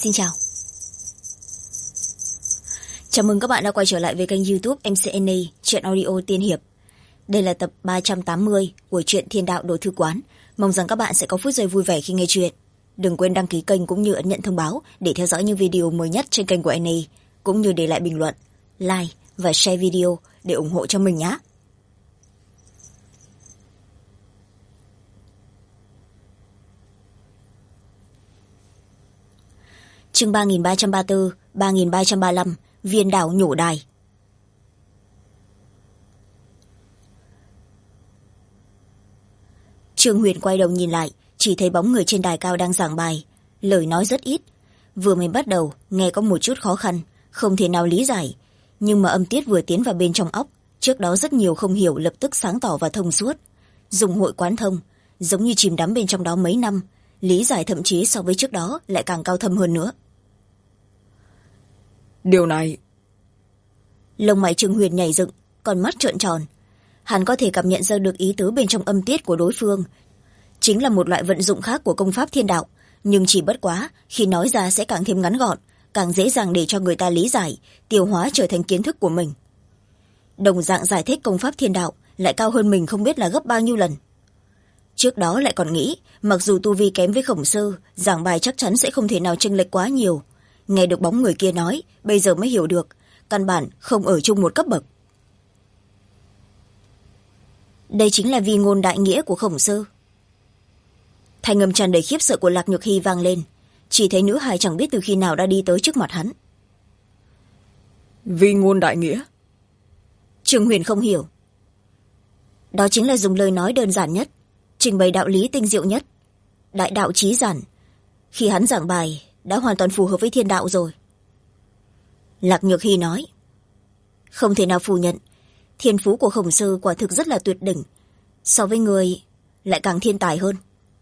Xin chào. Chào mừng các bạn đã quay trở lại với kênh YouTube MCNA Truyện Audio Tiên Hiệp. Đây là tập 380 của truyện Thiên Đạo Đồ Thư Quán. Mong rằng các bạn sẽ có phút giây vui vẻ khi nghe chuyện. Đừng quên đăng ký kênh cũng như ấn nhận thông báo để theo dõi những video mới nhất trên kênh của NA, cũng như để lại bình luận, like và share video để ủng hộ cho mình nhé. Chương 3334, 3335, Viên đảo nhổ đài. Trương Huyền quay đầu nhìn lại, chỉ thấy bóng người trên đài cao đang giảng bài, lời nói rất ít. Vừa mới bắt đầu, nghe có một chút khó khăn, không thể nào lý giải. Nhưng mà âm tiết vừa tiến vào bên trong óc, trước đó rất nhiều không hiểu lập tức sáng tỏ và thông suốt. Dùng hội quán thông, giống như chìm đắm bên trong đó mấy năm, lý giải thậm chí so với trước đó lại càng cao thâm hơn nữa. Điều này... Lông mày Trương Huyền nhảy dựng, con mắt trợn tròn. Hắn có thể cảm nhận ra được ý tứ bên trong âm tiết của đối phương. Chính là một loại vận dụng khác của công pháp thiên đạo, nhưng chỉ bất quá, khi nói ra sẽ càng thêm ngắn gọn, càng dễ dàng để cho người ta lý giải, tiêu hóa trở thành kiến thức của mình. Đồng dạng giải thích công pháp thiên đạo lại cao hơn mình không biết là gấp bao nhiêu lần. Trước đó lại còn nghĩ, mặc dù tu vi kém với Khổng Sư, giảng bài chắc chắn sẽ không thể nào chênh lệch quá nhiều. Nghe được bóng người kia nói, bây giờ mới hiểu được, căn bản không ở chung một cấp bậc. Đây chính là vi ngôn đại nghĩa của Khổng Sư. Thanh âm tràn đầy khiếp sợ của Lạc Nhược Hy vang lên, chỉ thấy nữ hài chẳng biết từ khi nào đã đi tới trước mặt hắn. Vi ngôn đại nghĩa? Trương Huyền không hiểu. Đó chính là dùng lời nói đơn giản nhất, trình bày đạo lý tinh diệu nhất, đại đạo chí giản. Khi hắn giảng bài đã hoàn toàn phù hợp với thiên đạo rồi. Lạc Nhược Hy nói, không thể nào phủ nhận, thiên phú của Khổng Sư quả thực rất là tuyệt đỉnh, so với người lại càng thiên tài hơn.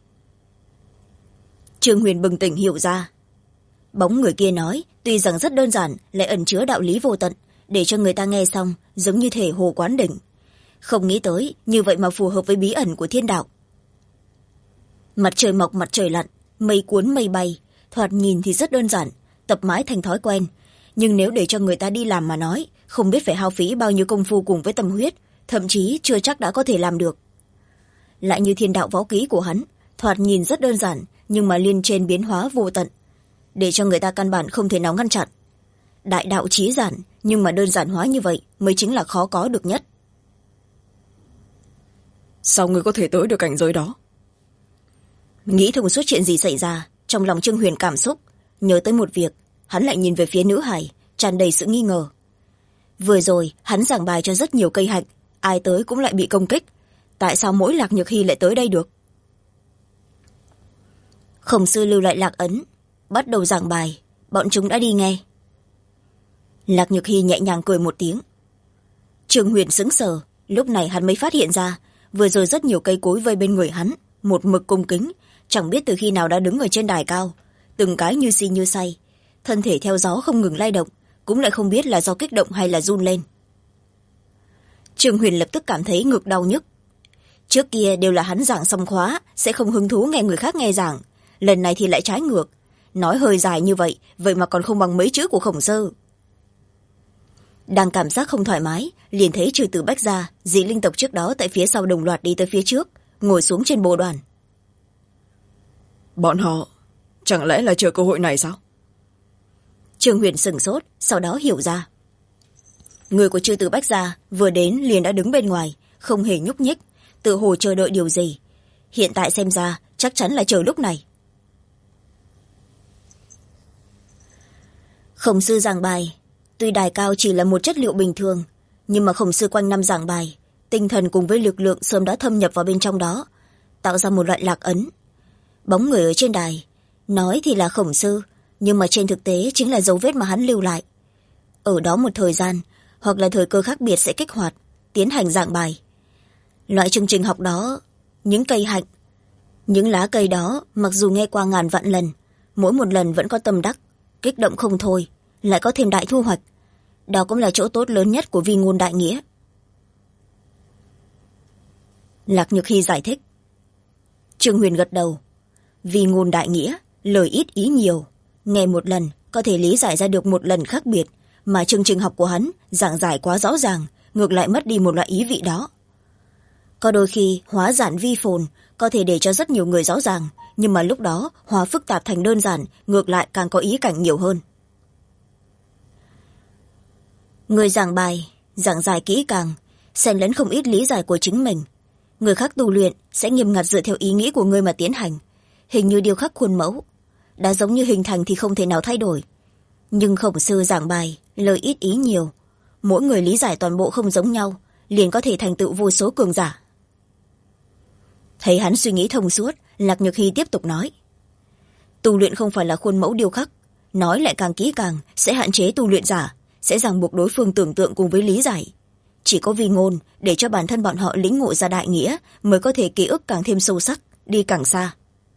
Trương Huyền bừng tỉnh hiểu ra. Bóng người kia nói tuy rằng rất đơn giản, lại ẩn chứa đạo lý vô tận, để cho người ta nghe xong giống như thể hồ quán đỉnh. Không nghĩ tới như vậy mà phù hợp với bí ẩn của thiên đạo. Mặt trời mọc mặt trời lặn, mây cuốn mây bay, thoạt nhìn thì rất đơn giản, tập mãi thành thói quen, nhưng nếu để cho người ta đi làm mà nói, không biết phải hao phí bao nhiêu công phu cùng với tâm huyết, thậm chí chưa chắc đã có thể làm được. Lại như thiên đạo võ kỹ của hắn, thoạt nhìn rất đơn giản, nhưng mà liên trên biến hóa vô tận, để cho người ta căn bản không thể nào ngăn chặn. Đại đạo chí giản, nhưng mà đơn giản hóa như vậy mới chính là khó có được nhất. Sao ngươi có thể tới được cảnh giới đó? Nghĩ thông suốt chuyện gì xảy ra, trong lòng Trương Huyền cảm xúc, nhớ tới một việc, hắn lại nhìn về phía nữ hải, tràn đầy sự nghi ngờ. Vừa rồi hắn giảng bài cho rất nhiều cây hạnh, ai tới cũng lại bị công kích, tại sao mỗi Lạc Nhược Hy lại tới đây được? Khổng Sư lưu lại lạc ấn, bắt đầu giảng bài, bọn chúng đã đi nghe. Lạc Nhược Hy nhẹ nhàng cười một tiếng. Trương Huyền sững sờ, lúc này hắn mới phát hiện ra, vừa rồi rất nhiều cây cối vây bên người hắn, một mực cung kính, chẳng biết từ khi nào đã đứng ở trên đài cao, từng cái như si như say, thân thể theo gió không ngừng lay động, cũng lại không biết là do kích động hay là run lên. Trương Huyền lập tức cảm thấy ngực đau nhức. Trước kia đều là hắn giảng xong khóa sẽ không hứng thú nghe người khác nghe giảng, lần này thì lại trái ngược, nói hơi dài như vậy, vậy mà còn không bằng mấy chữ của Khổng Sư. Đang cảm giác không thoải mái, liền thấy trừ Tử Bách Gia, dị linh tộc trước đó tại phía sau đồng loạt đi tới phía trước, ngồi xuống trên bồ đoàn. Bọn họ chẳng lẽ là chờ cơ hội này sao? Trương Huyền sửng sốt, sau đó hiểu ra. Người của Trừ Tử Bách Gia vừa đến liền đã đứng bên ngoài, không hề nhúc nhích, tự hồ chờ đợi điều gì. Hiện tại xem ra chắc chắn là chờ lúc này. Khổng Sư giảng bài, tuy đài cao chỉ là một chất liệu bình thường, nhưng mà Khổng Sư quanh năm giảng bài, tinh thần cùng với lực lượng sớm đã thâm nhập vào bên trong đó, tạo ra một loại lạc ấn. Bóng người ở trên đài, nói thì là Khổng Sư, nhưng mà trên thực tế chính là dấu vết mà hắn lưu lại. Ở đó một thời gian, hoặc là thời cơ khác biệt sẽ kích hoạt, tiến hành giảng bài. Loại chương trình học đó, những cây hạnh, những lá cây đó mặc dù nghe qua ngàn vạn lần, mỗi một lần vẫn có tâm đắc, kích động không thôi, lại có thêm đại thu hoạch. Đó cũng là chỗ tốt lớn nhất của vi ngôn đại nghĩa. Lạc Nhược Hy giải thích. Trương Huyền gật đầu. Vi ngôn đại nghĩa, lời ít ý nhiều, nghe một lần có thể lý giải ra được một lần khác biệt, mà chương trình học của hắn giảng giải quá rõ ràng, ngược lại mất đi một loại ý vị đó. Có đôi khi hóa giản vi phồn có thể để cho rất nhiều người rõ ràng, nhưng mà lúc đó hóa phức tạp thành đơn giản, ngược lại càng có ý cảnh nhiều hơn. Người giảng bài giảng giải kỹ càng, xen lẫn không ít lý giải của chính mình. Người khác tu luyện sẽ nghiêm ngặt dựa theo ý nghĩ của người mà tiến hành, hình như điêu khắc khuôn mẫu, đã giống như hình thành thì không thể nào thay đổi. Nhưng khổng sư giảng bài lời ít ý nhiều, mỗi người lý giải toàn bộ không giống nhau, liền có thể thành tựu vô số cường giả. Thấy hắn suy nghĩ thông suốt, Lạc Nhược Hy tiếp tục nói: tu luyện không phải là khuôn mẫu điêu khắc, nói lại càng kỹ càng sẽ hạn chế tu luyện giả, sẽ ràng buộc đối phương tưởng tượng cùng với lý giải. Chỉ có vi ngôn để cho bản thân bọn họ lĩnh ngộ ra đại nghĩa, mới có thể ký ức càng thêm sâu sắc, đi càng xa.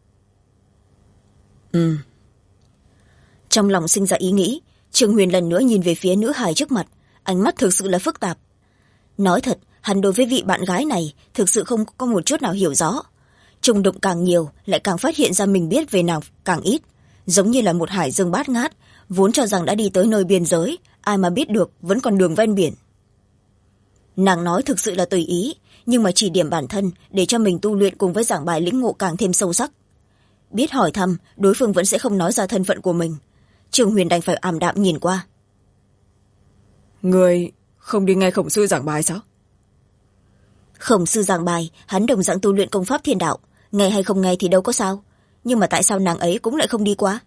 Trong lòng sinh ra ý nghĩ, Trương Huyền lần nữa nhìn về phía nữ hài trước mặt, ánh mắt thực sự là phức tạp. Nói thật, hắn đối với vị bạn gái này thực sự không có một chút nào hiểu rõ. Trùng đụng càng nhiều, lại càng phát hiện ra mình biết về nàng càng ít, giống như là một hải dương bát ngát, vốn cho rằng đã đi tới nơi biên giới, ai mà biết được vẫn còn đường ven biển. Nàng nói thực sự là tùy ý, nhưng mà chỉ điểm bản thân để cho mình tu luyện cùng với giảng bài lĩnh ngộ càng thêm sâu sắc. Biết hỏi thăm, đối phương vẫn sẽ không nói ra thân phận của mình. Trương Huyền đành phải ảm đạm nhìn qua. Người không đi nghe khổng sư giảng bài sao? Khổng sư giảng bài, hắn đồng dạng tu luyện công pháp thiên đạo, nghe hay không nghe thì đâu có sao, nhưng mà tại sao nàng ấy cũng lại không đi qua?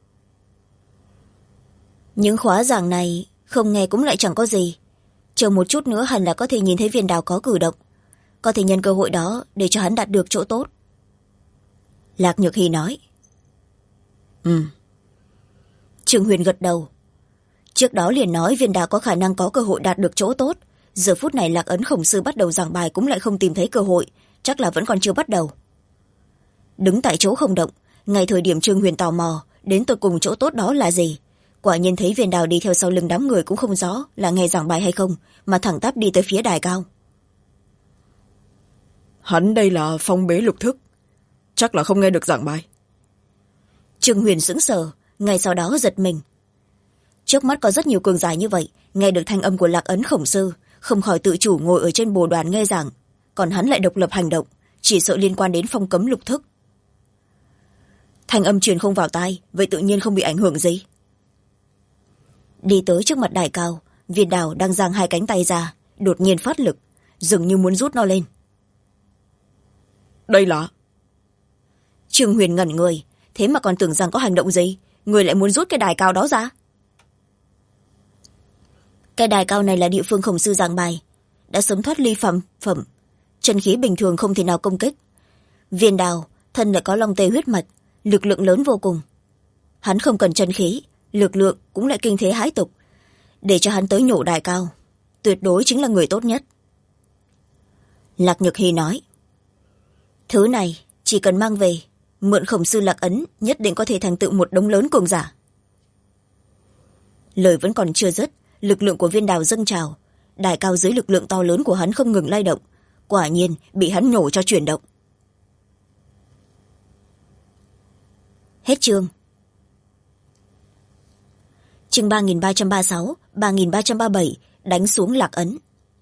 Những khóa giảng này không nghe cũng lại chẳng có gì, chờ một chút nữa hẳn là có thể nhìn thấy Viên Đào có cử động, có thể nhân cơ hội đó để cho hắn đạt được chỗ tốt. Lạc Nhược Hy nói. Trương Huyền gật đầu. Trước đó liền nói Viên Đào có khả năng có cơ hội đạt được chỗ tốt, giờ phút này Lạc Ấn khổng sư bắt đầu giảng bài cũng lại không tìm thấy cơ hội, chắc là vẫn còn chưa bắt đầu. Đứng tại chỗ không động, ngay thời điểm Trương Huyền tò mò đến tột cùng chỗ tốt đó là gì, quả nhiên thấy Viên Đào đi theo sau lưng đám người cũng không rõ là nghe giảng bài hay không, mà thẳng tắp đi tới phía đài cao. Hắn đây là phong bế lục thức, chắc là không nghe được giảng bài. Trương Huyền sững sờ, ngay sau đó giật mình. Trước mắt có rất nhiều cường giả như vậy, nghe được thanh âm của Lạc Ấn khổng sư, không khỏi tự chủ ngồi ở trên bồ đoàn nghe giảng, còn hắn lại độc lập hành động, chỉ sợ liên quan đến phong cấm lục thức. Thanh âm truyền không vào tai, vậy tự nhiên không bị ảnh hưởng gì. Đi tới trước mặt đài cao, Viên Đào đang giang hai cánh tay ra, đột nhiên phát lực, dường như muốn rút nó lên. Đây là... Trương Huyền ngẩn người, thế mà còn tưởng rằng có hành động gì, người lại muốn rút cái đài cao đó ra. Cái đài cao này là địa phương khổng sư giảng bài, đã sớm thoát ly phẩm, chân khí bình thường không thể nào công kích. Viên Đào thân lại có long tê huyết mạch, lực lượng lớn vô cùng. Hắn không cần chân khí, lực lượng cũng lại kinh thế hãi tục, để cho hắn tới nhổ đài cao, tuyệt đối chính là người tốt nhất. Lạc Nhược Hy nói, thứ này chỉ cần mang về, mượn khổng sư Lạc Ấn nhất định có thể thành tựu một đống lớn cường giả. Lời vẫn còn chưa dứt, lực lượng của Viên Đào dâng trào, đài cao dưới lực lượng to lớn của hắn không ngừng lay động, quả nhiên bị hắn nhổ cho chuyển động. Hết chương. Chương 3336, 3337, đánh xuống Lạc Ấn.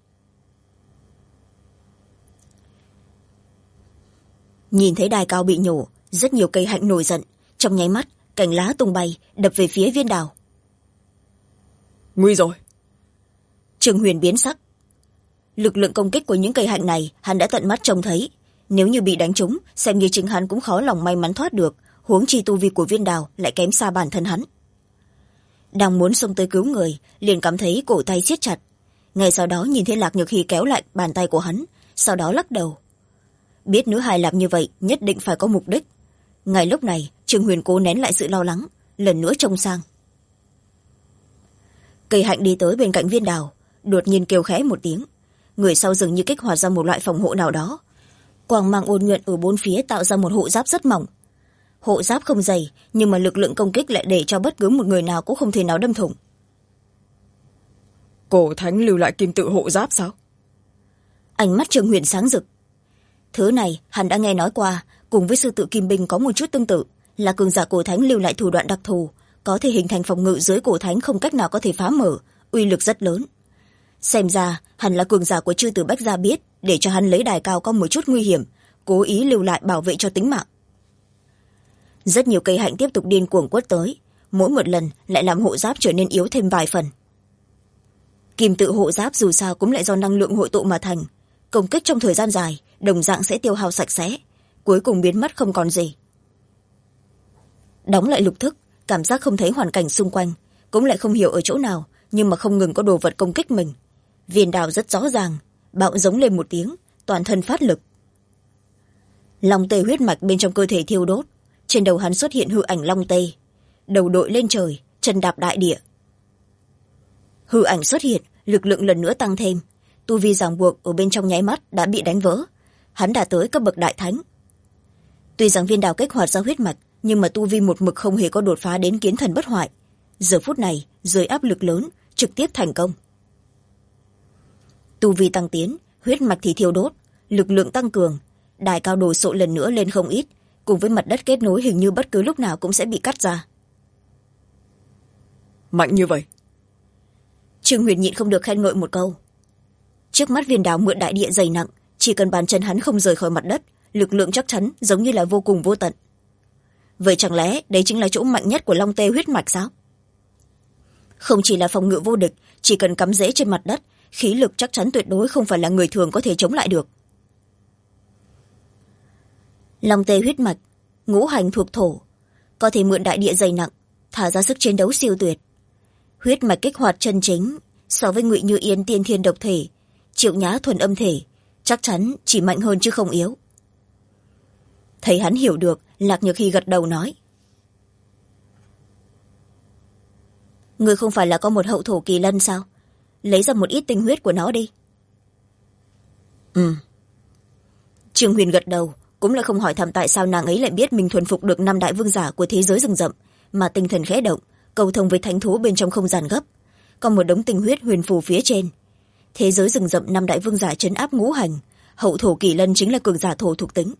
Nhìn thấy đài cao bị nhổ, rất nhiều cây hạnh nổi giận, trong nháy mắt cành lá tung bay đập về phía Viên Đào. Nguy rồi. Trương Huyền biến sắc. Lực lượng công kích của những cây hạnh này hắn đã tận mắt trông thấy, nếu như bị đánh trúng, xem như chính hắn cũng khó lòng may mắn thoát được, huống chi tu vi của Viên Đào lại kém xa bản thân hắn. Đang muốn xông tới cứu người, liền cảm thấy cổ tay siết chặt, ngay sau đó nhìn thấy Lạc Nhược Hy kéo lại bàn tay của hắn, sau đó lắc đầu. Biết nữ hài làm như vậy nhất định phải có mục đích. Ngay lúc này Trương Huyền cố nén lại sự lo lắng, lần nữa trông sang. Cây hạnh đi tới bên cạnh Viên Đào, đột nhiên kêu khẽ một tiếng, người sau dường như kích hoạt ra một loại phòng hộ nào đó, quang mang ôn nhuận ở bốn phía tạo ra một hộ giáp rất mỏng. Hộ giáp không dày, nhưng mà lực lượng công kích lại để cho bất cứ một người nào cũng không thể nào đâm thủng. Cổ thánh lưu lại kim tự hộ giáp sao? Ánh mắt Trương Huyền sáng rực. Thứ này hắn đã nghe nói qua, cùng với sư tự kim binh có một chút tương tự, là cường giả cổ thánh lưu lại thủ đoạn đặc thù, có thể hình thành phòng ngự dưới cổ thánh không cách nào có thể phá mở, uy lực rất lớn. Xem ra hẳn là cường giả của chư tử Bách Gia biết để cho hắn lấy đài cao có một chút nguy hiểm, cố ý lưu lại bảo vệ cho tính mạng. Rất nhiều cây hạnh tiếp tục điên cuồng quất tới, mỗi một lần lại làm hộ giáp trở nên yếu thêm vài phần. Kim tự hộ giáp dù sao cũng lại do năng lượng hội tụ mà thành, công kích trong thời gian dài đồng dạng sẽ tiêu hao sạch sẽ, cuối cùng biến mất không còn gì. Đóng lại lục thức, cảm giác không thấy hoàn cảnh xung quanh, cũng lại không hiểu ở chỗ nào, nhưng mà không ngừng có đồ vật công kích mình. Viên đào rất rõ ràng, bạo giống lên một tiếng, toàn thân phát lực. Long tê huyết mạch bên trong cơ thể thiêu đốt, trên đầu hắn xuất hiện hư ảnh long tê, đầu đội lên trời, chân đạp đại địa. Hư ảnh xuất hiện, lực lượng lần nữa tăng thêm, tu vi ràng buộc ở bên trong nháy mắt đã bị đánh vỡ, hắn đã tới cấp bậc đại thánh. Tuy rằng viên đào kích hoạt ra huyết mạch, nhưng mà tu vi một mực không hề có đột phá đến kiến thần bất hoại. Giờ phút này dưới áp lực lớn trực tiếp thành công. Tu vi tăng tiến, huyết mạch thì thiêu đốt, lực lượng tăng cường, đài cao đồ sộ lần nữa lên không ít, cùng với mặt đất kết nối hình như bất cứ lúc nào cũng sẽ bị cắt ra. Mạnh như vậy. Trương Huyền nhịn không được khen ngợi một câu. Trước mắt viên đào mượn đại địa dày nặng, chỉ cần bàn chân hắn không rời khỏi mặt đất, lực lượng chắc chắn giống như là vô cùng vô tận. Vậy chẳng lẽ đấy chính là chỗ mạnh nhất của long tê huyết mạch sao? Không chỉ là phòng ngự vô địch, chỉ cần cắm rễ trên mặt đất, khí lực chắc chắn tuyệt đối không phải là người thường có thể chống lại được. Long tê huyết mạch, ngũ hành thuộc thổ, có thể mượn đại địa dày nặng, thả ra sức chiến đấu siêu tuyệt. Huyết mạch kích hoạt chân chính, so với Ngụy Như Yên tiên thiên độc thể, Triệu Nhã thuần âm thể, chắc chắn chỉ mạnh hơn chứ không yếu. Thấy hắn hiểu được, Lạc Nhược Hy gật đầu nói. Người không phải là có một hậu thổ kỳ lân sao? Lấy ra một ít tinh huyết của nó đi. Trương Huyền gật đầu, cũng là không hỏi thăm tại sao nàng ấy lại biết mình thuần phục được 5 đại vương giả của thế giới rừng rậm, mà tinh thần khẽ động, cầu thông với thánh thú bên trong không gian gấp. Còn một đống tinh huyết huyền phù phía trên. Thế giới rừng rậm 5 đại vương giả trấn áp ngũ hành, hậu thổ kỳ lân chính là cường giả thổ thuộc tính.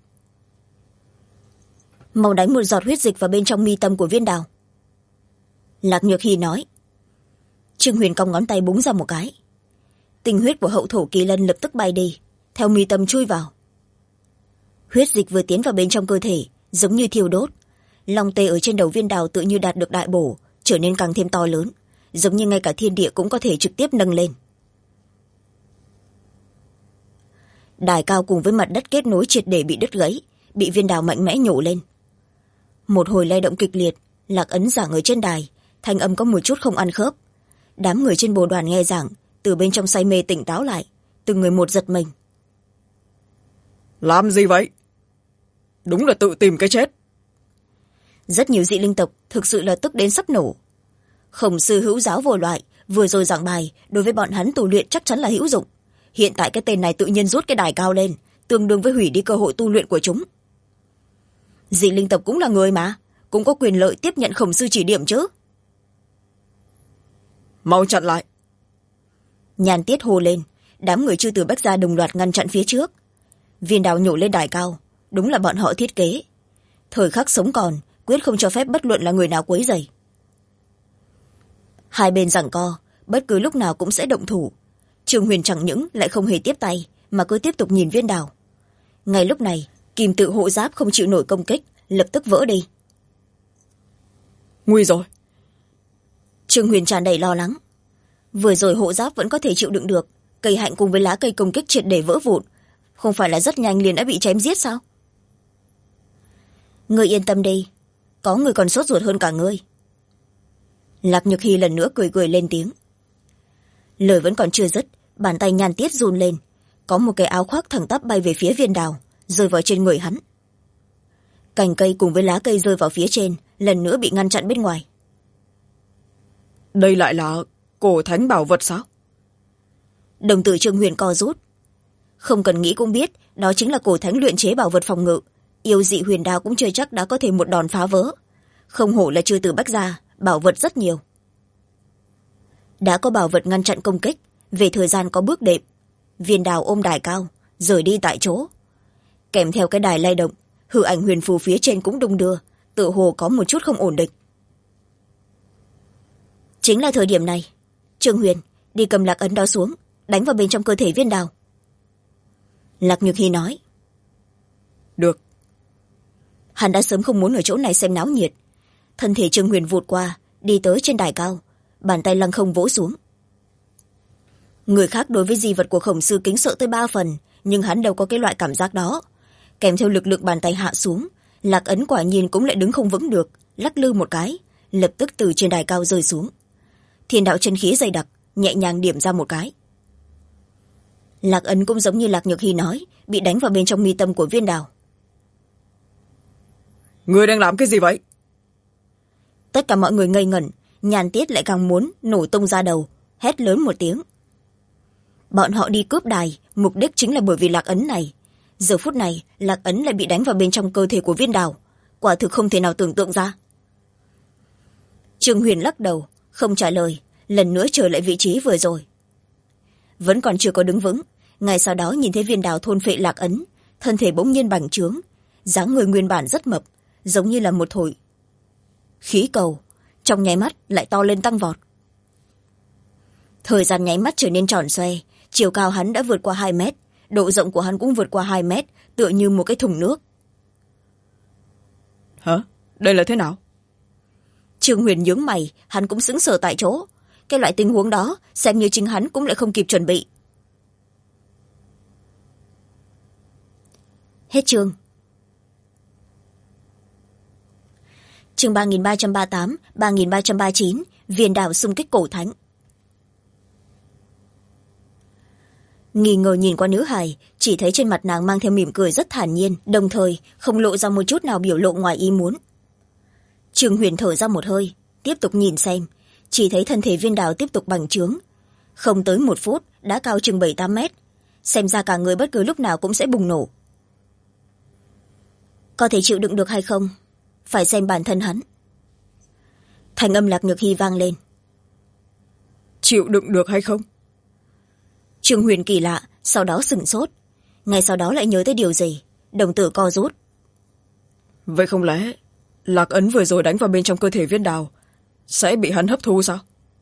Mau đánh một giọt huyết dịch vào bên trong mi tâm của viên đào. Lạc Nhược Hy nói. Trương Huyền cong ngón tay búng ra một cái. Tinh huyết của hậu thổ kỳ lân lập tức bay đi, theo mi tâm chui vào. Huyết dịch vừa tiến vào bên trong cơ thể, giống như thiêu đốt. Long tê ở trên đầu viên đào tự như đạt được đại bổ, trở nên càng thêm to lớn, giống như ngay cả thiên địa cũng có thể trực tiếp nâng lên. Đài cao cùng với mặt đất kết nối triệt để bị đứt gãy, bị viên đào mạnh mẽ nhổ lên. Một hồi lay động kịch liệt, Lạc Ấn giảng ở trên đài, thanh âm có một chút không ăn khớp. Đám người trên bồ đoàn nghe giảng, từ bên trong say mê tỉnh táo lại, từng người một giật mình. Làm gì vậy? Đúng là tự tìm cái chết. Rất nhiều dị linh tộc thực sự là tức đến sắp nổ. Khổng sư hữu giáo vô loại, vừa rồi giảng bài, đối với bọn hắn tu luyện chắc chắn là hữu dụng. Hiện tại cái tên này tự nhiên rút cái đài cao lên, tương đương với hủy đi cơ hội tu luyện của chúng. Dị linh tộc cũng là người mà, cũng có quyền lợi tiếp nhận khổng sư chỉ điểm chứ. Mau chặn lại. Nhàn Tiết hô lên, đám người chư từ Bách Gia đồng loạt ngăn chặn phía trước. Viên đào nhổ lên đài cao, đúng là bọn họ thiết kế. Thời khắc sống còn, quyết không cho phép bất luận là người nào quấy rầy. Hai bên giằng co, bất cứ lúc nào cũng sẽ động thủ. Trương Huyền chẳng những lại không hề tiếp tay, mà cứ tiếp tục nhìn viên đào. Ngay lúc này, kim tự hộ giáp không chịu nổi công kích, lập tức vỡ đi. Nguy rồi. Trương Huyền tràn đầy lo lắng. Vừa rồi hộ giáp vẫn có thể chịu đựng được, cây hạnh cùng với lá cây công kích triệt để vỡ vụn, không phải là rất nhanh liền đã bị chém giết sao? Ngươi yên tâm đi, có người còn sốt ruột hơn cả ngươi. Lạc Nhược Hy lần nữa cười cười lên tiếng. Lời vẫn còn chưa dứt, bàn tay Nhan Tiết run lên, có một cái áo khoác thẳng tắp bay về phía viên đào, rơi vào trên người hắn. Cành cây cùng với lá cây rơi vào phía trên, lần nữa bị ngăn chặn bên ngoài. Đây lại là cổ thánh bảo vật sao? Đồng tử Trương Huyền co rút. Không cần nghĩ cũng biết, đó chính là cổ thánh luyện chế bảo vật phòng ngự. Yêu dị huyền đao cũng chưa chắc đã có thể một đòn phá vỡ. Không hổ là chư tử Bách Gia, bảo vật rất nhiều. Đã có bảo vật ngăn chặn công kích, về thời gian có bước đệm. Viên đào ôm đài cao, rời đi tại chỗ. Kèm theo cái đài lay động, hư ảnh huyền phù phía trên cũng đung đưa, tựa hồ có một chút không ổn định. chính là thời điểm này. Trương Huyền, đi cầm lạc ấn đó xuống, đánh vào bên trong cơ thể Viên Đào. Lạc Nhược Hy nói. Được. Hắn đã sớm không muốn ở chỗ này xem náo nhiệt. Thân thể Trương Huyền vụt qua, đi tới trên đài cao, bàn tay lăng không vỗ xuống. Người khác đối với di vật của Khổng Sư kính sợ tới 3 phần, nhưng hắn đâu có cái loại cảm giác đó. Kèm theo lực lượng bàn tay hạ xuống, lạc ấn quả nhiên cũng lại đứng không vững được, lắc lư một cái, lập tức từ trên đài cao rơi xuống. Thiên đạo chân khí dày đặc, nhẹ nhàng điểm ra một cái. Lạc ấn cũng giống như Lạc Nhược Hy nói, bị đánh vào bên trong mi tâm của Viên Đào. Ngươi đang làm cái gì vậy? Tất cả mọi người ngây ngẩn, Nhàn Tiết lại càng muốn nổ tung ra đầu, hét lớn một tiếng. Bọn họ đi cướp đài, mục đích chính là bởi vì lạc ấn này. Giờ phút này, lạc ấn lại bị đánh vào bên trong cơ thể của Viên Đào, quả thực không thể nào tưởng tượng ra. Trương Huyền lắc đầu, không trả lời, lần nữa trở lại vị trí vừa rồi. Vẫn còn chưa có đứng vững, ngay sau đó nhìn thấy Viên Đào thôn phệ lạc ấn, thân thể bỗng nhiên bành trướng, dáng người nguyên bản rất mập, giống như là một thổi khí cầu, trong nháy mắt lại to lên tăng vọt. Thời gian nháy mắt trở nên tròn xoe, chiều cao hắn đã vượt qua 2 mét, độ rộng của hắn cũng vượt qua 2 mét, tựa như một cái thùng nước. Hả? Đây là thế nào? Trương Huyền nhướng mày, hắn cũng sững sờ tại chỗ. Cái loại tình huống đó, xem như chính hắn cũng lại không kịp chuẩn bị. Hết chương. Chương 3338, 3339, Viên Đào xung kích cổ thánh. Nghi ngờ nhìn qua nữ hài, chỉ thấy trên mặt nàng mang theo mỉm cười rất thản nhiên, đồng thời không lộ ra một chút nào biểu lộ ngoài ý muốn. Trương Huyền thở ra một hơi, tiếp tục nhìn xem, chỉ thấy thân thể Viên Đào tiếp tục bành trướng. Không tới 1 phút, đã cao chừng 7-8 mét. Xem ra cả người bất cứ lúc nào cũng sẽ bùng nổ. Có thể chịu đựng được hay không? Phải xem bản thân hắn. Thành âm Lạc Nhược Hy vang lên. Chịu đựng được hay không? Trương Huyền kỳ lạ, sau đó sửng sốt. Ngay sau đó lại nhớ tới điều gì, đồng tử co rút. Vậy không lẽ lạc ấn vừa rồi đánh vào bên trong cơ thể Viên Đào sẽ bị hắn hấp thu sao?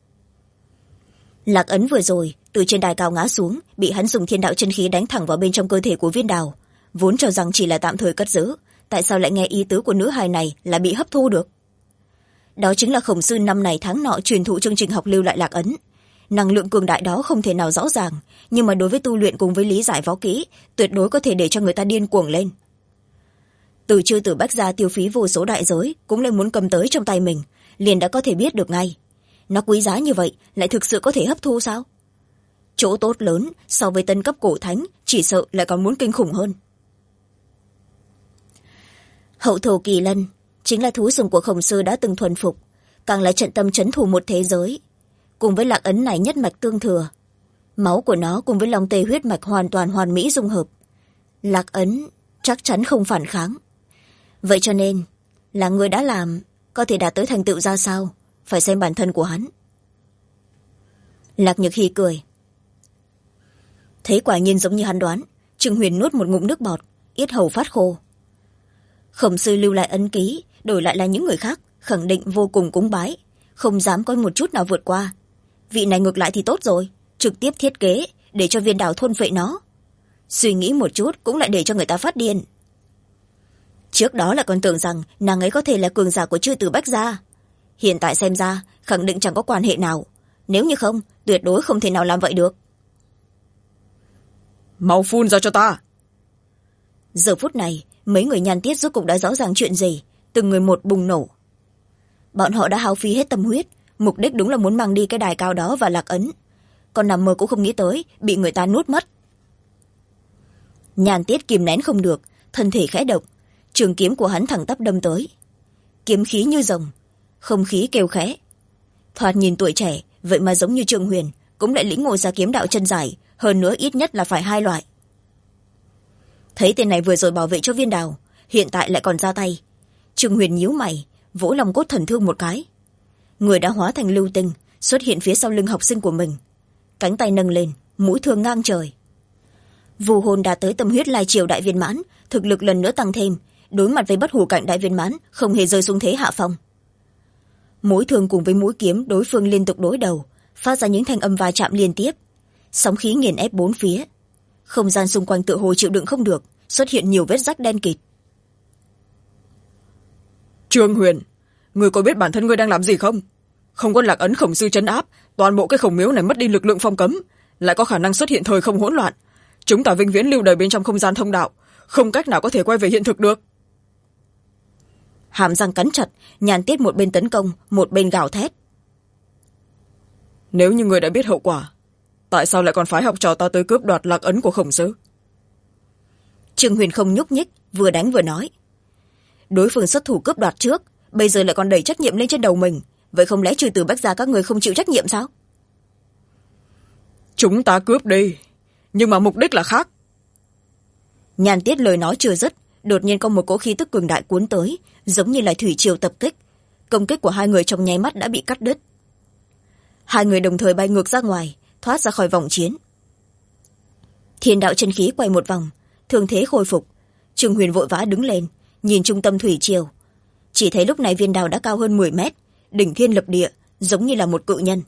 Lạc ấn vừa rồi từ trên đài cao ngã xuống, bị hắn dùng thiên đạo chân khí đánh thẳng vào bên trong cơ thể của Viên Đào. Vốn cho rằng chỉ là tạm thời cất giữ, tại sao lại nghe ý tứ của nữ hài này là bị hấp thu được? Đó chính là Khổng Sư năm này tháng nọ truyền thụ chương trình học lưu lại lạc ấn. Năng lượng cường đại đó không thể nào rõ ràng, nhưng mà đối với tu luyện cùng với lý giải võ kỹ, tuyệt đối có thể để cho người ta điên cuồng lên. Từ Chư Tử Bách Gia tiêu phí vô số đại giới cũng lại muốn cầm tới trong tay mình, liền đã có thể biết được ngay. Nó quý giá như vậy, lại thực sự có thể hấp thu sao? Chỗ tốt lớn so với tân cấp cổ thánh, chỉ sợ lại còn muốn kinh khủng hơn. Hậu thổ kỳ lân chính là thú sùng của Khổng Sư đã từng thuần phục, càng là trận tâm trấn thủ một thế giới. Cùng với lạc ấn này nhất mạch tương thừa, máu của nó cùng với long tê huyết mạch hoàn toàn hoàn mỹ dung hợp, lạc ấn chắc chắn không phản kháng. Vậy cho nên là người đã làm có thể đạt tới thành tựu ra sao, phải xem bản thân của hắn. Lạc Nhược Hy cười. Thấy quả nhiên giống như hắn đoán, Trương Huyền nuốt một ngụm nước bọt, yết hầu phát khô. Khổng Sư lưu lại ấn ký, đổi lại là những người khác khẳng định vô cùng cúng bái, không dám có một chút nào vượt qua. Vị này ngược lại thì tốt rồi, trực tiếp thiết kế để cho Viên Đào thôn phệ nó. Suy nghĩ một chút cũng lại để cho người ta phát điên. Trước đó là còn tưởng rằng nàng ấy có thể là cường giả của Chư Tử Bách Gia, hiện tại xem ra khẳng định chẳng có quan hệ nào, nếu như không tuyệt đối không thể nào làm vậy được. Mau phun ra cho ta. Giờ phút này mấy người Nhan Tiết rốt cục đã rõ ràng chuyện gì, từng người một bùng nổ. Bọn họ đã hao phí hết tâm huyết, mục đích đúng là muốn mang đi cái đài cao đó và lạc ấn, còn nằm mơ cũng không nghĩ tới bị người ta nuốt mất. Nhan Tiết kìm nén không được, thân thể khẽ động, trường kiếm của hắn thẳng tắp đâm tới. Kiếm khí như rồng, không khí kêu khẽ. Thoạt nhìn tuổi trẻ, vậy mà giống như Trương Huyền cũng lại lĩnh ngộ ra kiếm đạo chân giải, hơn nữa ít nhất là phải 2 loại. Thấy tên này vừa rồi bảo vệ cho Viên Đào, hiện tại lại còn ra tay. Trương Huyền nhíu mày, vỗ lòng cốt thần thương một cái. Người đã hóa thành lưu tinh, xuất hiện phía sau lưng học sinh của mình. Cánh tay nâng lên, mũi thương ngang trời. Vù hồn đạt tới tâm huyết lai triều đại viên mãn, thực lực lần nữa tăng thêm, đối mặt với bất hủ cảnh đại viên mãn, không hề rơi xuống thế hạ phong. mũi thương cùng với mũi kiếm đối phương liên tục đối đầu, phát ra những thanh âm va chạm liên tiếp, sóng khí nghiền ép bốn phía. Không gian xung quanh tựa hồ chịu đựng không được, xuất hiện nhiều vết rách đen kịt. Trương Huyền, người có biết bản thân ngươi đang làm gì không? Không có lạc ấn khổng sư trấn áp, toàn bộ cái khổng miếu này mất đi lực lượng phong cấm, lại có khả năng xuất hiện thời không hỗn loạn. Chúng ta vĩnh viễn lưu đời bên trong không gian thông đạo, không cách nào có thể quay về hiện thực được. Hàm răng cắn chặt, Nhan Tiết một bên tấn công, một bên gào thét. Nếu như người đã biết hậu quả, tại sao lại còn phái học trò ta tới cướp đoạt lạc ấn của khổng sư? Trương Huyền không nhúc nhích, vừa đánh vừa nói. Đối phương xuất thủ cướp đoạt trước, bây giờ lại còn đẩy trách nhiệm lên trên đầu mình, vậy không lẽ trừ từ Bách Gia các người không chịu trách nhiệm sao? Chúng ta cướp đi, nhưng mà mục đích là khác. Nhan Tiết lời nói chưa dứt, đột nhiên có một cỗ khí tức cường đại cuốn tới, giống như là thủy triều tập kích. Công kích của hai người trong nháy mắt đã bị cắt đứt. Hai người đồng thời bay ngược ra ngoài, thoát ra khỏi vòng chiến. Thiên đạo chân khí quay một vòng, thương thế khôi phục. Trương Huyền vội vã đứng lên, nhìn trung tâm thủy triều. Chỉ thấy lúc này viên đào đã cao hơn 10 mét, đỉnh thiên lập địa, giống như là một cự nhân.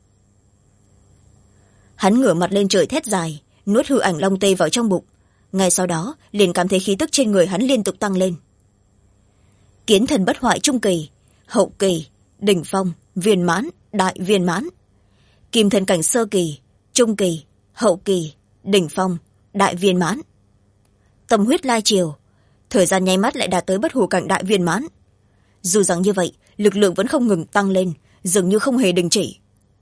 Hắn ngửa mặt lên trời thét dài, nuốt hư ảnh long tê vào trong bụng. Ngay sau đó liền cảm thấy khí tức trên người hắn liên tục tăng lên. Kiến thần bất hoại trung kỳ, hậu kỳ, đỉnh phong, viên mãn, đại viên mãn. Kim thần cảnh sơ kỳ, trung kỳ, hậu kỳ, đỉnh phong, đại viên mãn. Tâm huyết lai triều, thời gian nháy mắt lại đạt tới bất hủ cảnh đại viên mãn. Dù rằng như vậy, lực lượng vẫn không ngừng tăng lên, dường như không hề đình chỉ.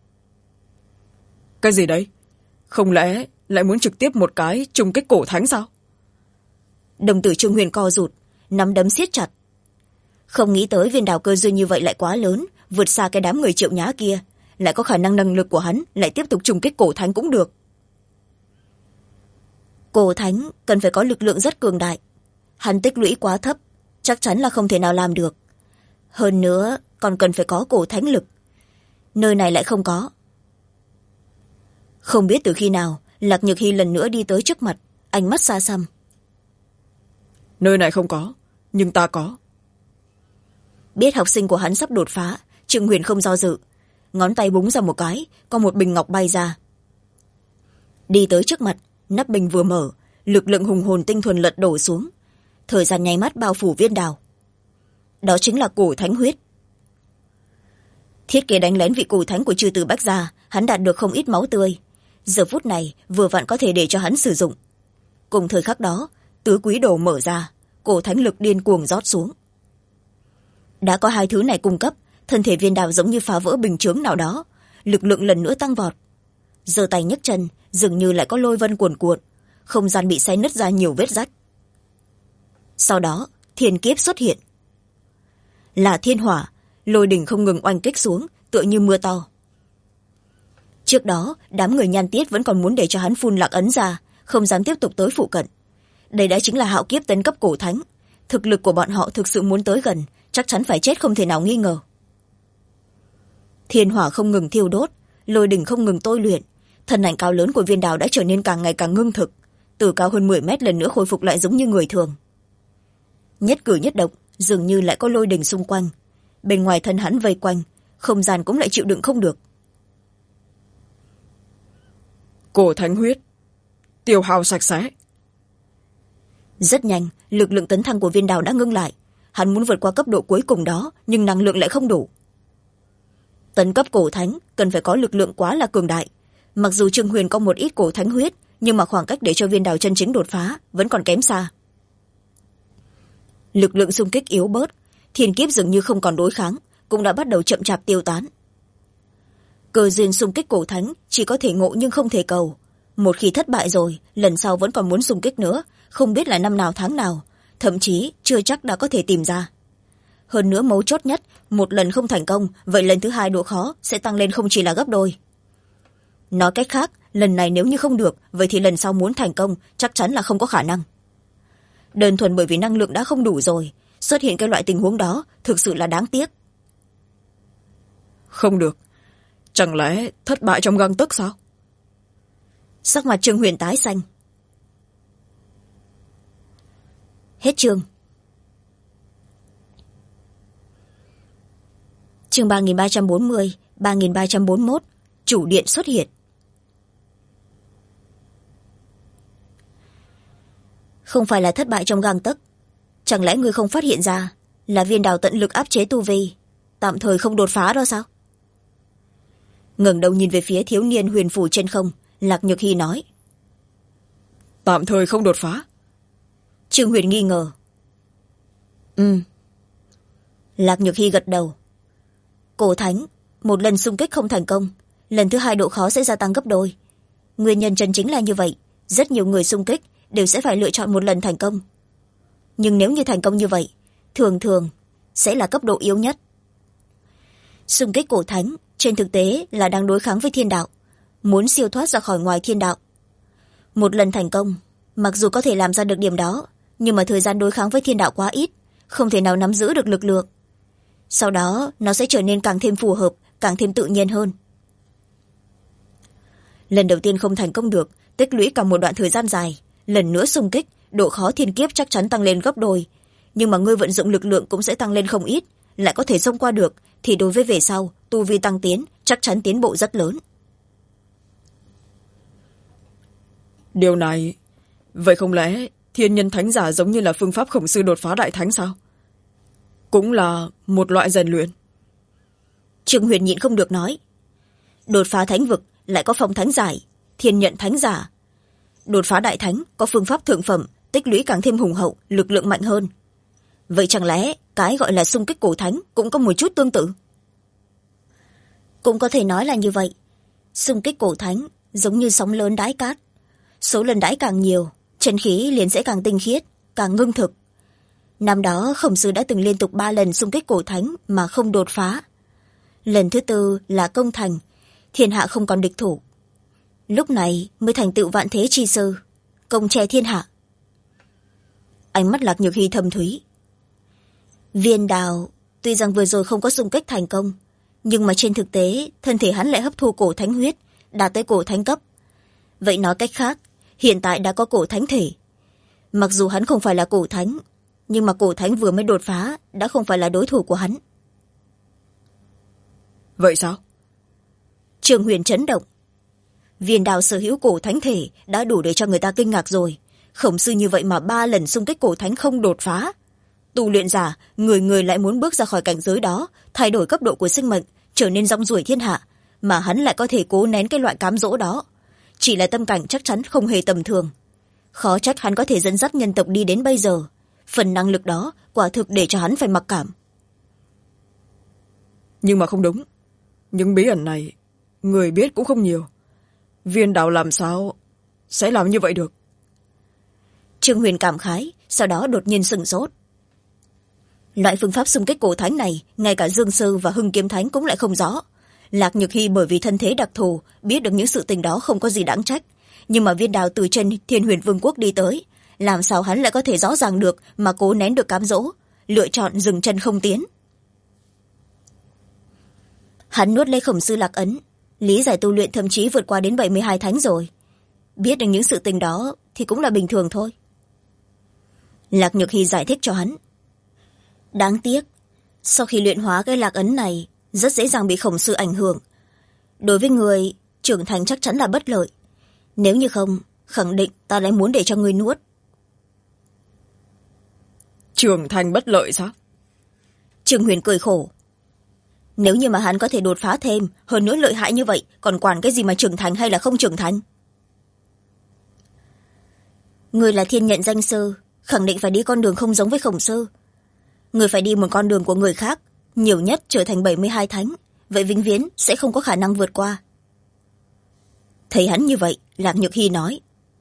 Cái gì đấy? Không lẽ lại muốn trực tiếp một cái trùng kích cổ thánh sao? Đồng tử Trương Huyền co rụt, nắm đấm siết chặt. Không nghĩ tới viên đào cơ duyên như vậy lại quá lớn, vượt xa cái đám người Triệu Nhã kia, lại có khả năng năng lực của hắn lại tiếp tục trùng kích cổ thánh cũng được. Cổ thánh cần phải có lực lượng rất cường đại, hắn tích lũy quá thấp, chắc chắn là không thể nào làm được. Hơn nữa còn cần phải có cổ thánh lực, nơi này lại không có. Không biết từ khi nào, Lạc Nhược Hy lần nữa đi tới trước mặt, ánh mắt xa xăm. Nơi này không có, nhưng ta có. Biết học sinh của hắn sắp đột phá, Trương Huyền không do dự, ngón tay búng ra một cái, có một bình ngọc bay ra. Đi tới trước mặt, nắp bình vừa mở, lực lượng hùng hồn tinh thuần lật đổ xuống, thời gian nháy mắt bao phủ viên đào. Đó chính là cổ thánh huyết. Thiết kế đánh lén vị cổ thánh của chư tử Bách Gia, hắn đạt được không ít máu tươi, giờ phút này vừa vặn có thể để cho hắn sử dụng. Cùng thời khắc đó, tứ quý đồ mở ra, cổ thánh lực điên cuồng rót xuống. Đã có hai thứ này cung cấp, thân thể viên đào giống như phá vỡ bình chướng nào đó, lực lượng lần nữa tăng vọt. Giơ tay nhấc chân, dường như lại có lôi vân cuồn cuộn, không gian bị xé nứt ra nhiều vết rách. Sau đó thiên kiếp xuất hiện, là thiên hỏa, lôi đỉnh không ngừng oanh kích xuống, tựa như mưa to. Trước đó đám người Nhan Tiết vẫn còn muốn để cho hắn phun lạc ấn ra, không dám tiếp tục tới phụ cận. Đây đã chính là hạo kiếp tấn cấp cổ thánh, thực lực của bọn họ thực sự muốn tới gần, chắc chắn phải chết không thể nào nghi ngờ. Thiên hỏa không ngừng thiêu đốt, lôi đỉnh không ngừng tôi luyện, thân ảnh cao lớn của viên đào đã trở nên càng ngày càng ngưng thực, từ cao hơn 10 mét lần nữa khôi phục lại giống như người thường. Nhất cử nhất động dường như lại có lôi đỉnh xung quanh, bên ngoài thân hắn vây quanh, không gian cũng lại chịu đựng không được. Cổ thánh huyết tiêu hao sạch sẽ. Rất nhanh, lực lượng tấn thăng của viên đào đã ngưng lại, hắn muốn vượt qua cấp độ cuối cùng đó, nhưng năng lượng lại không đủ. Tấn cấp cổ thánh cần phải có lực lượng quá là cường đại, mặc dù Trương Huyền có một ít cổ thánh huyết, nhưng mà khoảng cách để cho viên đào chân chính đột phá vẫn còn kém xa. Lực lượng xung kích yếu bớt, thiên kiếp dường như không còn đối kháng, cũng đã bắt đầu chậm chạp tiêu tán. Cơ duyên xung kích cổ thánh chỉ có thể ngộ nhưng không thể cầu, một khi thất bại rồi, lần sau vẫn còn muốn xung kích nữa, không biết là năm nào tháng nào, thậm chí chưa chắc đã có thể tìm ra. Hơn nữa mấu chốt nhất, một lần không thành công, vậy lần thứ hai độ khó sẽ tăng lên không chỉ là gấp đôi. Nói cách khác, lần này nếu như không được, vậy thì lần sau muốn thành công chắc chắn là không có khả năng. Đơn thuần bởi vì năng lượng đã không đủ rồi, xuất hiện cái loại tình huống đó thực sự là đáng tiếc. Không được, chẳng lẽ thất bại trong gang tấc sao? Sắc mặt Trương Huyền tái xanh. Hết chương. chương 3340, 3341, chủ điện xuất hiện. Không phải là thất bại trong gang tấc, chẳng lẽ ngươi không phát hiện ra là viên đào tận lực áp chế tu vi, tạm thời không đột phá đó sao? Ngẩng đầu nhìn về phía thiếu niên huyền phù trên không, Lạc Nhược Hy nói. Tạm thời không đột phá. Trương Huyền nghi ngờ. Lạc Nhược Hy gật đầu. Cổ thánh, một lần xung kích không thành công, lần thứ hai độ khó sẽ gia tăng gấp đôi. Nguyên nhân chân chính là như vậy, rất nhiều người xung kích đều sẽ phải lựa chọn một lần thành công. Nhưng nếu như thành công như vậy, thường thường sẽ là cấp độ yếu nhất. Xung kích cổ thánh trên thực tế là đang đối kháng với thiên đạo, muốn siêu thoát ra khỏi ngoài thiên đạo. Một lần thành công, mặc dù có thể làm ra được điểm đó, nhưng mà thời gian đối kháng với thiên đạo quá ít, không thể nào nắm giữ được lực lượng. Sau đó nó sẽ trở nên càng thêm phù hợp, càng thêm tự nhiên hơn. Lần đầu tiên không thành công được, tích lũy cả một đoạn thời gian dài, lần nữa xung kích, độ khó thiên kiếp chắc chắn tăng lên gấp đôi. Nhưng mà ngươi vận dụng lực lượng cũng sẽ tăng lên không ít, lại có thể xông qua được, thì đối với về sau tu vi tăng tiến chắc chắn tiến bộ rất lớn. Điều này, vậy không lẽ thiên nhân thánh giả giống như là phương pháp khổng sư đột phá đại thánh sao? Cũng là một loại rèn luyện. Trương Huyền nhịn không được nói. Đột phá thánh vực lại có phong thánh giải, thiên nhận thánh giả. Đột phá đại thánh có phương pháp thượng phẩm, tích lũy càng thêm hùng hậu, lực lượng mạnh hơn. Vậy chẳng lẽ cái gọi là xung kích cổ thánh cũng có một chút tương tự? Cũng có thể nói là như vậy. Xung kích cổ thánh giống như sóng lớn đãi cát. Số lần đãi càng nhiều, chân khí liền sẽ càng tinh khiết, càng ngưng thực. Năm đó khổng sư đã từng liên tục 3 lần xung kích cổ thánh mà không đột phá. Lần thứ 4 là công thành, thiên hạ không còn địch thủ. Lúc này mới thành tựu vạn thế chi sư, công che thiên hạ. Ánh mắt Lạc Nhược Hy thâm thúy. Viên đào tuy rằng vừa rồi không có xung kích thành công, nhưng mà trên thực tế thân thể hắn lại hấp thu cổ thánh huyết, đạt tới cổ thánh cấp. Vậy nói cách khác, hiện tại đã có cổ thánh thể. Mặc dù hắn không phải là cổ thánh, nhưng mà cổ thánh vừa mới đột phá đã không phải là đối thủ của hắn. Vậy sao? Trương Huyền chấn động. Viên đào sở hữu cổ thánh thể đã đủ để cho người ta kinh ngạc rồi. Khổng sư như vậy mà 3 lần xung kích cổ thánh không đột phá. Tu luyện giả, người người lại muốn bước ra khỏi cảnh giới đó, thay đổi cấp độ của sinh mệnh, trở nên rong ruổi thiên hạ, mà hắn lại có thể cố nén cái loại cám dỗ đó. Chỉ là tâm cảnh chắc chắn không hề tầm thường. Khó trách hắn có thể dẫn dắt nhân tộc đi đến bây giờ. Phần năng lực đó quả thực để cho hắn phải mặc cảm. Nhưng mà không đúng. Những bí ẩn này, người biết cũng không nhiều. Viên đào làm sao sẽ làm như vậy được? Trương Huyền cảm khái, sau đó đột nhiên sửng sốt. Loại phương pháp xung kích cổ thánh này, ngay cả Dương Sư và Hưng Kiếm Thánh cũng lại không rõ. Lạc Nhược Hy bởi vì thân thế đặc thù, biết được những sự tình đó không có gì đáng trách. Nhưng mà viên đào từ trên Thiên Huyền Vương quốc đi tới, làm sao hắn lại có thể rõ ràng được mà cố nén được cám dỗ, lựa chọn dừng chân không tiến. Hắn nuốt lấy khổng sư Lạc ấn, lý giải tu luyện thậm chí vượt qua đến 72 thánh rồi. Biết được những sự tình đó thì cũng là bình thường thôi. Lạc Nhược Hy giải thích cho hắn. Đáng tiếc, sau khi luyện hóa cái lạc ấn này, rất dễ dàng bị khổng sư ảnh hưởng. Đối với người trưởng thành chắc chắn là bất lợi. Nếu như không, khẳng định ta lại muốn để cho người nuốt. Trưởng thành bất lợi sao? Trương Huyền cười khổ. Nếu như mà hắn có thể đột phá thêm, hơn nữa lợi hại như vậy, còn quản cái gì mà trưởng thành hay là không trưởng thành? Người là thiên nhận danh sư, khẳng định phải đi con đường không giống với khổng sư. Người phải đi một con đường của người khác, nhiều nhất trở thành 72 thánh, vậy vĩnh viễn sẽ không có khả năng vượt qua. Thấy hắn như vậy, Lạc Nhược Hy nói.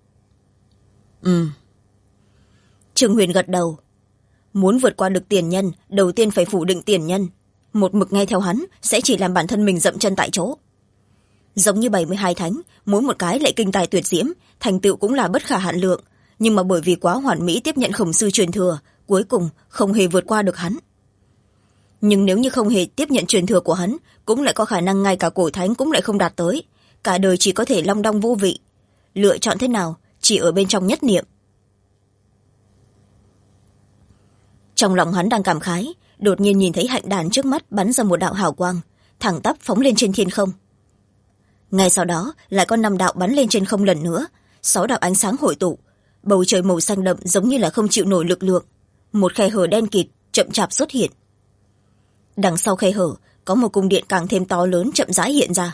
Trương Huyền gật đầu. Muốn vượt qua được tiền nhân, đầu tiên phải phủ định tiền nhân. Một mực nghe theo hắn sẽ chỉ làm bản thân mình dậm chân tại chỗ. Giống như 72 thánh, mỗi một cái lại kinh tài tuyệt diễm, thành tựu cũng là bất khả hạn lượng, nhưng mà bởi vì quá hoàn mỹ tiếp nhận khổng sư truyền thừa, cuối cùng không hề vượt qua được hắn. Nhưng nếu như không hề tiếp nhận truyền thừa của hắn, cũng lại có khả năng ngay cả cổ thánh cũng lại không đạt tới, cả đời chỉ có thể long đong vô vị. Lựa chọn thế nào chỉ ở bên trong nhất niệm. Trong lòng hắn đang cảm khái, đột nhiên nhìn thấy hạnh đàn trước mắt bắn ra một đạo hào quang thẳng tắp phóng lên trên thiên không. ngay sau đó lại có 5 đạo bắn lên trên không lần nữa, 6 đạo ánh sáng hội tụ, bầu trời màu xanh đậm giống như là không chịu nổi lực lượng, một khe hở đen kịt chậm chạp xuất hiện. đằng sau khe hở có một cung điện càng thêm to lớn chậm rãi hiện ra.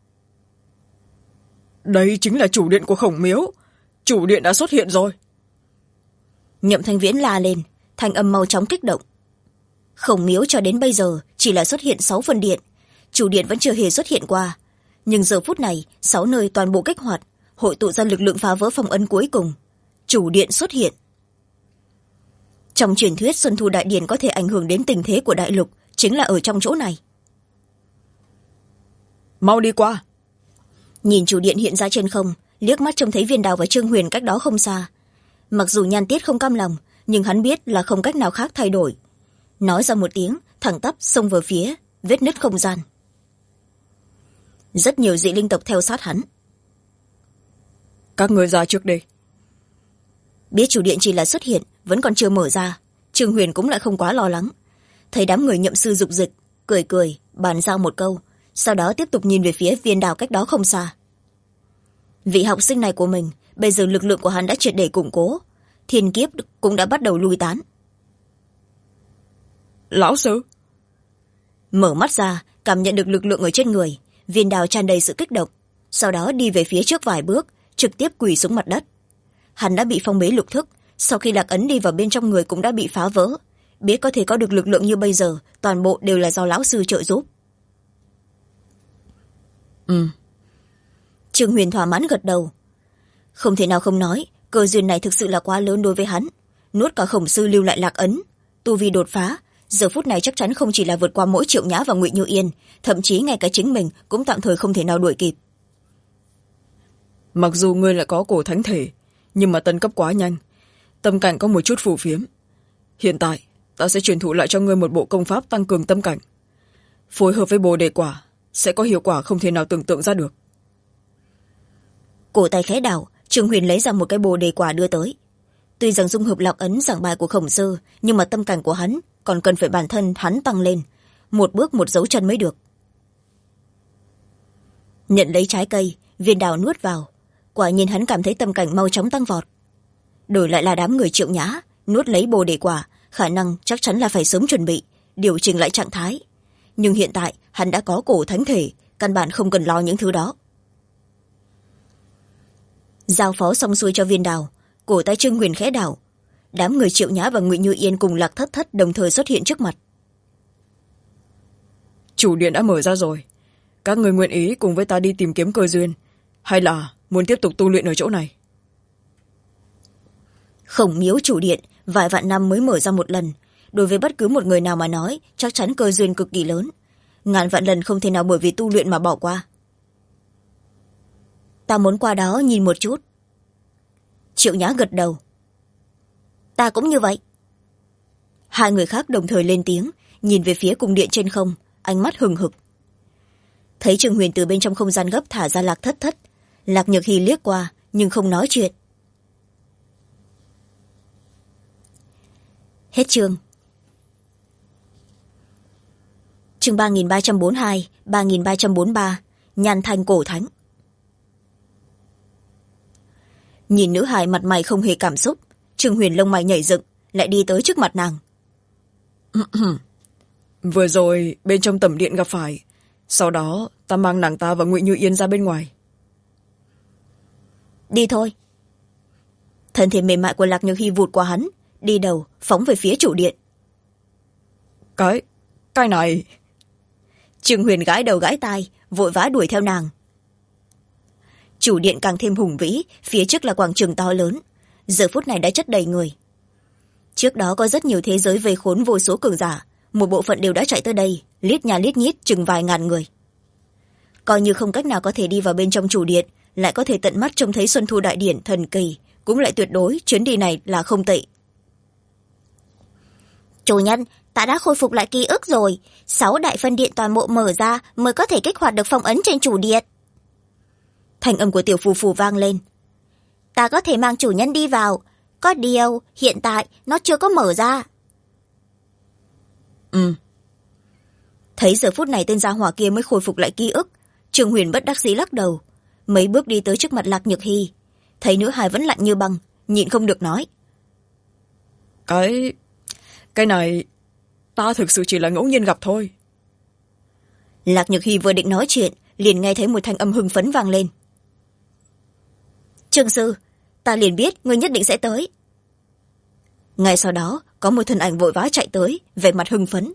Đây chính là chủ điện của Khổng Miếu, chủ điện đã xuất hiện rồi. Nhậm Thanh Viễn la lên, thanh âm mau chóng kích động. Khổng Miếu cho đến bây giờ chỉ là xuất hiện 6 phần điện, chủ điện vẫn chưa hề xuất hiện qua, nhưng giờ phút này 6 nơi toàn bộ kích hoạt, hội tụ ra lực lượng phá vỡ phong ấn cuối cùng, chủ điện xuất hiện. Trong truyền thuyết Xuân Thu Đại Điển có thể ảnh hưởng đến tình thế của đại lục chính là ở trong chỗ này. Mau đi qua. Nhìn chủ điện hiện ra trên không, liếc mắt trông thấy Viên Đào và Trương Huyền cách đó không xa. Mặc dù Nhan Tiết không cam lòng, nhưng hắn biết là không cách nào khác thay đổi. Nói ra một tiếng, thẳng tắp xông vào phía vết nứt không gian. Rất nhiều dị linh tộc theo sát hắn. Các người ra trước đi. Biết chủ điện chỉ là xuất hiện, vẫn còn chưa mở ra, Trương Huyền cũng lại không quá lo lắng. Thấy đám người nhậm sư dục dịch, cười cười bàn giao một câu, sau đó tiếp tục nhìn về phía Viên Đào cách đó không xa. Vị học sinh này của mình, bây giờ lực lượng của hắn đã triệt để củng cố, thiên kiếp cũng đã bắt đầu lui tán. Lão sư. Mở mắt ra, cảm nhận được lực lượng ở trên người, Viên Đào tràn đầy sự kích động, sau đó đi về phía trước vài bước, trực tiếp quỳ xuống mặt đất. Hắn đã bị phong bế lục thức, sau khi lạc ấn đi vào bên trong người cũng đã bị phá vỡ, biết có thể có được lực lượng như bây giờ, toàn bộ đều là do lão sư trợ giúp. Trương Huyền thỏa mãn gật đầu. Không thể nào không nói, cơ duyên này thực sự là quá lớn đối với hắn. Nuốt cả Khổng sư lưu lại lạc ấn, tu vi đột phá, giờ phút này chắc chắn không chỉ là vượt qua mỗi Triệu Nhã và Ngụy Như Yên, thậm chí ngay cả chính mình cũng tạm thời không thể nào đuổi kịp. Mặc dù ngươi lại có cổ thánh thể, nhưng mà tân cấp quá nhanh, tâm cảnh có một chút phù phiếm. Hiện tại ta sẽ truyền thụ lại cho ngươi một bộ công pháp tăng cường tâm cảnh, phối hợp với bồ đề quả sẽ có hiệu quả không thể nào tưởng tượng ra được. Cổ tay khẽ đảo, Trương Huyền lấy ra một cái bồ đề quả đưa tới. Tuy rằng dung hợp lạc ấn giảng bài của Khổng sư, nhưng mà tâm cảnh của hắn còn cần phải bản thân hắn tăng lên, một bước một dấu chân mới được. Nhận lấy trái cây, Viên Đào nuốt vào, quả nhiên hắn cảm thấy tâm cảnh mau chóng tăng vọt. Đổi lại là đám người Triệu Nhã, nuốt lấy bồ đề quả, khả năng chắc chắn là phải sớm chuẩn bị, điều chỉnh lại trạng thái. Nhưng hiện tại hắn đã có cổ thánh thể, căn bản không cần lo những thứ đó. Giao phó xong xuôi cho Viên Đào, cổ tay Trương Huyền khẽ đảo, đám người Triệu Nhã và Ngụy Như Yên cùng Lạc Thất Thất đồng thời xuất hiện trước mặt. Chủ điện đã mở ra rồi, các người nguyện ý cùng với ta đi tìm kiếm cơ duyên, hay là muốn tiếp tục tu luyện ở chỗ này? Khổng Miếu chủ điện vài vạn năm mới mở ra một lần, đối với bất cứ một người nào mà nói chắc chắn cơ duyên cực kỳ lớn, ngàn vạn lần không thể nào bởi vì tu luyện mà bỏ qua. Ta muốn qua đó nhìn một chút. Triệu Nhã gật đầu. Ta cũng như vậy. Hai người khác đồng thời lên tiếng, nhìn về phía cung điện trên không, ánh mắt hừng hực. Thấy Trương Huyền từ bên trong không gian gấp thả ra Lạc Thất Thất, Lạc Nhược Hy liếc qua nhưng không nói chuyện. Hết chương. Chương 3342, 3343, Nhan Thanh cổ thánh. Nhìn nữ hài mặt mày không hề cảm xúc, Trương Huyền lông mày nhảy dựng, lại đi tới trước mặt nàng. Vừa rồi bên trong tẩm điện gặp phải, sau đó ta mang nàng ta và Ngụy Như Yên ra bên ngoài. Đi thôi. Thân thể mềm mại của Lạc Nhược Hy vụt qua hắn, đi đầu phóng về phía chủ điện. Cái này. Trương Huyền gãi đầu gãi tai, vội vã đuổi theo nàng. Chủ điện càng thêm hùng vĩ, phía trước là quảng trường to lớn, giờ phút này đã chất đầy người. Trước đó có rất nhiều thế giới vây khốn vô số cường giả, một bộ phận đều đã chạy tới đây, lít nhà lít nhít chừng vài ngàn người. Coi như không cách nào có thể đi vào bên trong chủ điện, lại có thể tận mắt trông thấy Xuân Thu Đại Điển thần kỳ, cũng lại tuyệt đối chuyến đi này là không tệ. Chủ nhân, ta đã khôi phục lại ký ức rồi, 6 đại phân điện toàn bộ mở ra mới có thể kích hoạt được phong ấn trên chủ điện. Thanh âm của Tiểu Phù Phù vang lên. Ta có thể mang chủ nhân đi vào, có điều hiện tại nó chưa có mở ra. Ừ. Thấy giờ phút này tên gia hỏa kia mới khôi phục lại ký ức, Trương Huyền bất đắc dĩ lắc đầu, mấy bước đi tới trước mặt Lạc Nhược Hy. Thấy nữ hài vẫn lạnh như băng, nhịn không được nói: cái này ta thực sự chỉ là ngẫu nhiên gặp thôi. Lạc Nhược Hy vừa định nói chuyện, liền nghe thấy một thanh âm hưng phấn vang lên: Trương sư, ta liền biết ngươi nhất định sẽ tới. Ngay sau đó có một thân ảnh vội vã chạy tới, vẻ mặt hưng phấn: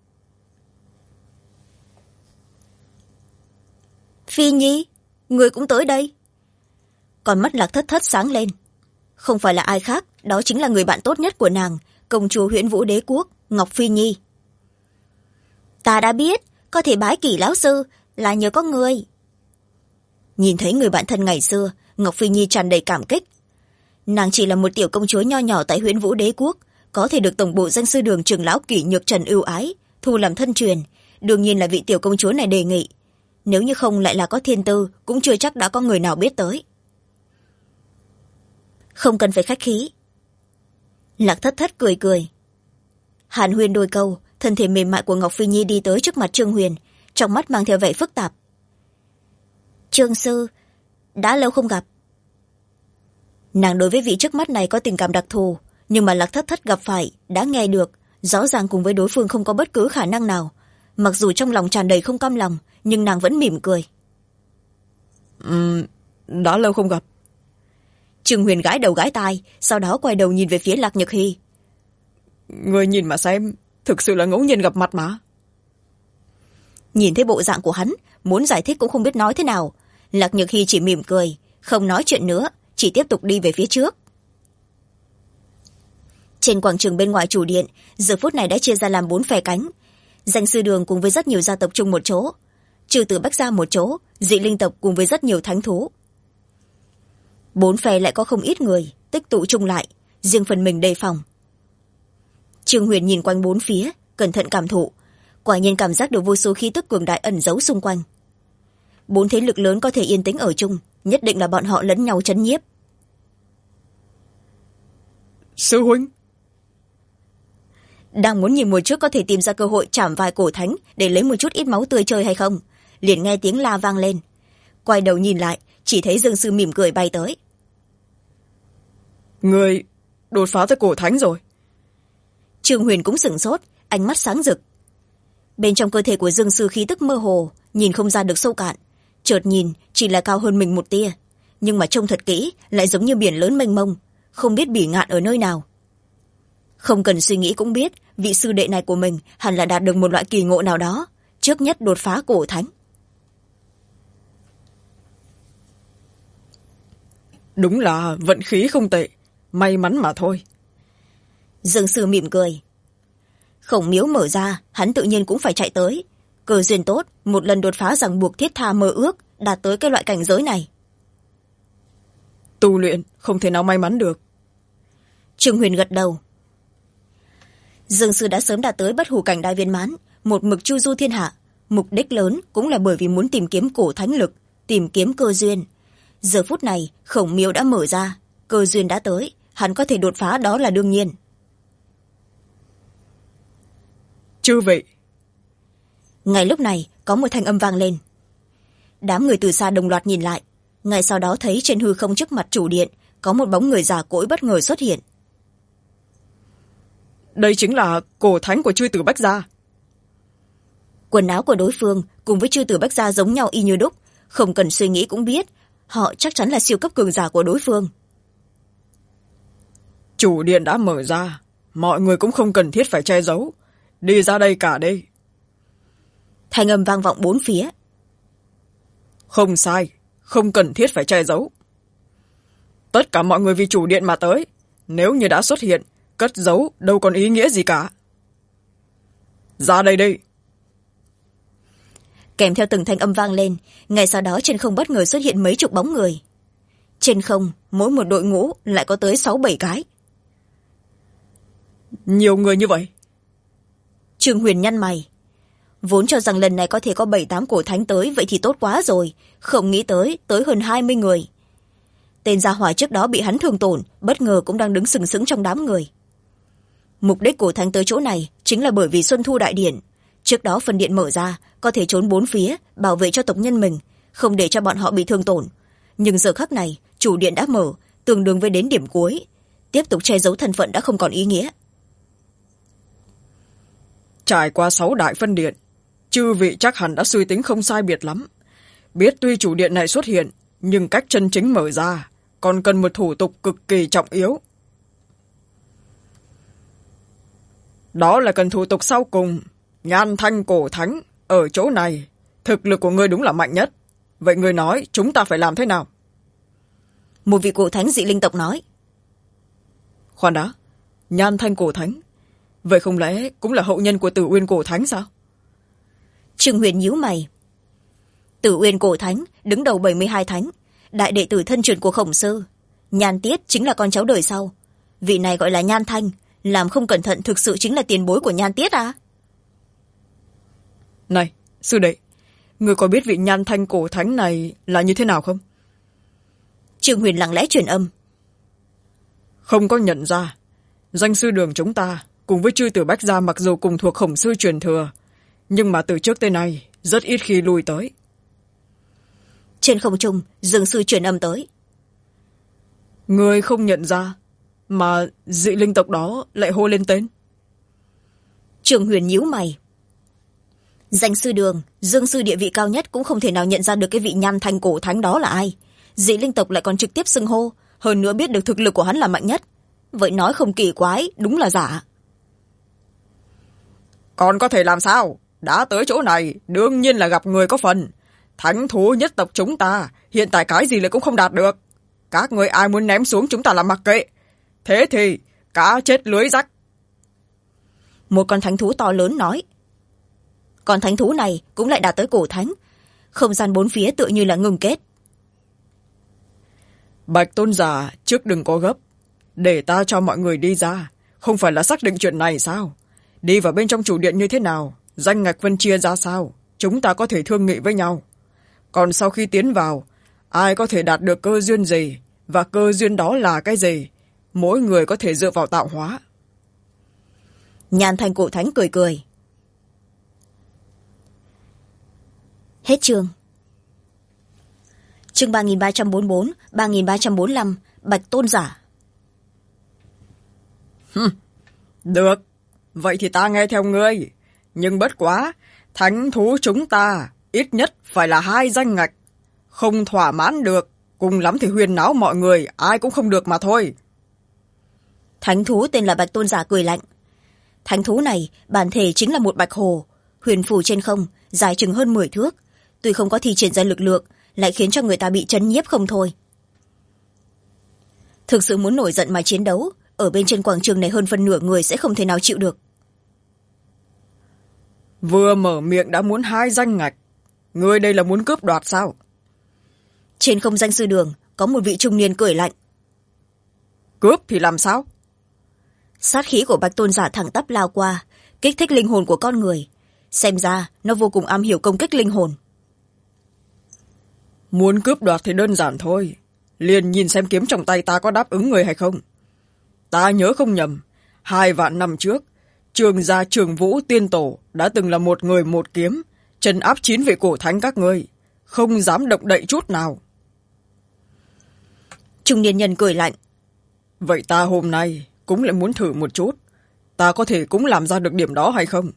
Phi Nhi, ngươi cũng tới đây. Con mắt Lạc Thất Thất sáng lên. Không phải là ai khác, đó chính là người bạn tốt nhất của nàng, công chúa Huyễn Vũ Đế Quốc, Ngọc Phi Nhi. Ta đã biết, có thể bái kỷ lão sư là nhờ có ngươi. Nhìn thấy người bạn thân ngày xưa, Ngọc Phi Nhi tràn đầy cảm kích. Nàng chỉ là một tiểu công chúa nho nhỏ tại Huyễn Vũ Đế Quốc, có thể được tổng bộ danh sư đường trưởng lão Kỷ Nhược Trần ưu ái thu làm thân truyền, đương nhiên là vị tiểu công chúa này đề nghị. Nếu như không lại là có thiên tư, cũng chưa chắc đã có người nào biết tới. Không cần phải khách khí. Lạc Thất Thất cười cười. Hàn huyên đôi câu, thân thể mềm mại của Ngọc Phi Nhi đi tới trước mặt Trương Huyền, trong mắt mang theo vẻ phức tạp. Trương sư, đã lâu không gặp. Nàng đối với vị trước mắt này có tình cảm đặc thù, nhưng mà Lạc Thất Thất gặp phải, đã nghe được, rõ ràng cùng với đối phương không có bất cứ khả năng nào. Mặc dù trong lòng tràn đầy không cam lòng, nhưng nàng vẫn mỉm cười. Đã lâu không gặp. Trương Huyền gãi đầu gãi tai, sau đó quay đầu nhìn về phía Lạc Nhược Hy. Người nhìn mà xem, thực sự là ngẫu nhiên gặp mặt mà. Nhìn thấy bộ dạng của hắn, muốn giải thích cũng không biết nói thế nào. Lạc Nhược Hy chỉ mỉm cười, không nói chuyện nữa, chỉ tiếp tục đi về phía trước. Trên quảng trường bên ngoài chủ điện, giờ phút này đã chia ra làm 4 phe cánh. Danh sư đường cùng với rất nhiều gia tộc chung một chỗ, trừ tử Bách gia một chỗ, dị linh tộc cùng với rất nhiều thánh thú. 4 phe lại có không ít người tích tụ chung lại, riêng phần mình đề phòng. Trương Huyền nhìn quanh 4 phía, cẩn thận cảm thụ, quả nhiên cảm giác được vô số khí tức cường đại ẩn giấu xung quanh. 4 thế lực lớn có thể yên tĩnh ở chung, nhất định là bọn họ lẫn nhau trấn nhiếp. Sư huynh, đang muốn nhìn một chút có thể tìm ra cơ hội chảm vài cổ thánh để lấy một chút ít máu tươi chơi hay không, liền nghe tiếng la vang lên. Quay đầu nhìn lại, chỉ thấy Dương sư mỉm cười bay tới. người đột phá tới cổ thánh rồi. Trương Huyền cũng sửng sốt, ánh mắt sáng rực. Bên trong cơ thể của Dương sư khí tức mơ hồ, nhìn không ra được sâu cạn, chợt nhìn chỉ là cao hơn mình một tia, nhưng mà trông thật kỹ lại giống như biển lớn mênh mông, không biết bỉ ngạn ở nơi nào. Không cần suy nghĩ cũng biết vị sư đệ này của mình hẳn là đạt được một loại kỳ ngộ nào đó, trước nhất đột phá cổ thánh. Đúng là vận khí không tệ, may mắn mà thôi. Dương sư mỉm cười. Khổng miếu mở ra, hắn tự nhiên cũng phải chạy tới. Cơ duyên tốt, một lần đột phá ràng buộc thiết tha mơ ước, đạt tới cái loại cảnh giới này. Tu luyện không thể nào may mắn được. Trương Huyền gật đầu. Dương sư đã sớm đạt tới bất hủ cảnh đại viên mãn, một mực chu du thiên hạ. Mục đích lớn cũng là bởi vì muốn tìm kiếm cổ thánh lực, tìm kiếm cơ duyên. Giờ phút này, khổng miếu đã mở ra, cơ duyên đã tới, hắn có thể đột phá đó là đương nhiên. Chư vị. Ngay lúc này, có một thanh âm vang lên. Đám người từ xa đồng loạt nhìn lại, ngay sau đó thấy trên hư không trước mặt chủ điện có một bóng người già cỗi bất ngờ xuất hiện. Đây chính là cổ thánh của chư tử Bách gia. Quần áo của đối phương cùng với chư tử Bách gia giống nhau y như đúc, không cần suy nghĩ cũng biết họ chắc chắn là siêu cấp cường giả của đối phương. Chủ điện đã mở ra, mọi người cũng không cần thiết phải che giấu, đi ra đây cả đây. Thanh âm vang vọng 4 phía. Không sai, không cần thiết phải che giấu. Tất cả mọi người vì chủ điện mà tới, nếu như đã xuất hiện, cất giấu đâu còn ý nghĩa gì cả. Ra đây đi. Kèm theo từng thanh âm vang lên, ngay sau đó trên không bất ngờ xuất hiện mấy chục bóng người. Trên không, mỗi một đội ngũ lại có tới 6-7 cái. Nhiều người như vậy. Trương Huyền nhăn mày. Vốn cho rằng lần này có thể có 7-8 cổ thánh tới, vậy thì tốt quá rồi. Không nghĩ tới hơn 20 người. Tên gia hỏa trước đó bị hắn thương tổn, bất ngờ cũng đang đứng sừng sững trong đám người. Mục đích cổ thánh tới chỗ này chính là bởi vì Xuân Thu Đại Điện. Trước đó phần điện mở ra, có thể trốn bốn phía, bảo vệ cho tộc nhân mình, không để cho bọn họ bị thương tổn. Nhưng giờ khắc này, chủ điện đã mở, tương đương với đến điểm cuối. Tiếp tục che giấu thân phận đã không còn ý nghĩa. Trải qua 6 đại phân điện, chư vị chắc hẳn đã suy tính không sai biệt lắm. Biết tuy chủ điện này xuất hiện, nhưng cách chân chính mở ra còn cần một thủ tục cực kỳ trọng yếu. Đó là cần thủ tục sau cùng. Nhan Thanh cổ thánh ở chỗ này, thực lực của ngươi đúng là mạnh nhất. Vậy ngươi nói chúng ta phải làm thế nào? Một vị cổ thánh dị linh tộc nói. Khoan đã, Nhan Thanh cổ thánh, vậy không lẽ cũng là hậu nhân của Tử Uyên cổ thánh sao? Trương Huyền nhíu mày. Tử Uyên cổ thánh đứng đầu 72 thánh, đại đệ tử thân truyền của Khổng Sư. Nhan Tiết chính là con cháu đời sau. Vị này gọi là Nhan Thanh, làm không cẩn thận thực sự chính là tiền bối của Nhan Tiết à? Này, sư đệ, ngươi có biết vị Nhan Thanh cổ thánh này là như thế nào không? Trương Huyền lặng lẽ truyền âm. Không có nhận ra. Danh sư đường chúng ta cùng với chư tử Bách Gia mặc dù cùng thuộc Khổng Sư truyền thừa, nhưng mà từ trước tới nay rất ít khi lui tới. Trên không trung, Dương sư truyền âm tới. Ngươi không nhận ra, mà dị linh tộc đó lại hô lên tên. Trương Huyền nhíu mày. Danh sư đường, Dương sư địa vị cao nhất cũng không thể nào nhận ra được cái vị Nhan Thanh cổ thánh đó là ai. Dị linh tộc lại còn trực tiếp xưng hô, hơn nữa biết được thực lực của hắn là mạnh nhất. Vậy nói không kỳ quái, đúng là giả. Còn có thể làm sao? Đã tới chỗ này, đương nhiên là gặp người có phần. Thánh thú nhất tộc chúng ta, hiện tại cái gì lại cũng không đạt được. Các người ai muốn ném xuống chúng ta là mặc kệ. Thế thì, cá chết lưới rách. Một con thánh thú to lớn nói. Con thánh thú này cũng lại đạt tới cổ thánh. Không gian bốn phía tựa như là ngừng kết. Bạch tôn giả, trước đừng có gấp. Để ta cho mọi người đi ra. Không phải là xác định chuyện này sao? Đi vào bên trong chủ điện như thế nào? Danh ngạch phân chia ra sao? Chúng ta có thể thương nghị với nhau. Còn sau khi tiến vào, ai có thể đạt được cơ duyên gì? Và cơ duyên đó là cái gì? Mỗi người có thể dựa vào tạo hóa. Nhan Thanh cổ thánh cười cười. Hết chương. Chương 3344, 3345, Bạch tôn giả. Được, vậy thì ta nghe theo ngươi. Nhưng bất quá, thánh thú chúng ta ít nhất phải là 2 danh ngạch. Không thỏa mãn được, cùng lắm thì huyên náo mọi người, ai cũng không được mà thôi. Thánh thú tên là Bạch tôn giả cười lạnh. Thánh thú này bản thể chính là một bạch hồ, huyền phù trên không, dài chừng hơn 10 thước. Tuy không có thi triển ra lực lượng, lại khiến cho người ta bị chấn nhiếp không thôi. Thực sự muốn nổi giận mà chiến đấu, ở bên trên quảng trường này hơn phân nửa người sẽ không thể nào chịu được. Vừa mở miệng đã muốn 2 danh ngạch. Ngươi đây là muốn cướp đoạt sao? Trên không danh sư đường, có một vị trung niên cười lạnh. Cướp thì làm sao? Sát khí của Bạch tôn giả thẳng tắp lao qua, kích thích linh hồn của con người. Xem ra, nó vô cùng am hiểu công kích linh hồn. Muốn cướp đoạt thì đơn giản thôi. Liền nhìn xem kiếm trong tay ta có đáp ứng người hay không. Ta nhớ không nhầm, 2 vạn năm trước, Trường gia Trường Vũ Tiên Tổ đã từng là một người một kiếm, trấn áp 9 vị cổ thánh các ngươi, không dám động đậy chút nào. Trung niên nhân cười lạnh. Vậy ta hôm nay cũng lại muốn thử một chút. Ta có thể cũng làm ra được điểm đó hay không?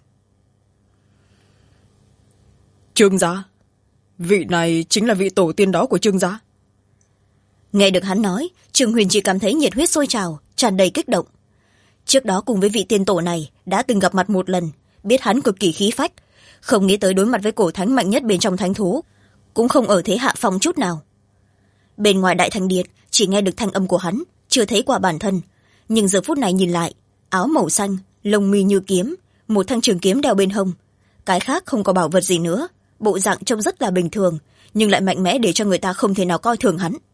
Trương gia, vị này chính là vị tổ tiên đó của Trương gia. Nghe được hắn nói, Trương Huyền chỉ cảm thấy nhiệt huyết sôi trào, tràn đầy kích động. Trước đó cùng với vị tiên tổ này đã từng gặp mặt một lần, biết hắn cực kỳ khí phách, không nghĩ tới đối mặt với cổ thánh mạnh nhất bên trong thánh thú, cũng không ở thế hạ phong chút nào. Bên ngoài đại thành điện chỉ nghe được thanh âm của hắn, chưa thấy qua bản thân, nhưng giờ phút này nhìn lại, áo màu xanh, lông mi như kiếm, một thanh trường kiếm đeo bên hông, cái khác không có bảo vật gì nữa, bộ dạng trông rất là bình thường, nhưng lại mạnh mẽ để cho người ta không thể nào coi thường hắn.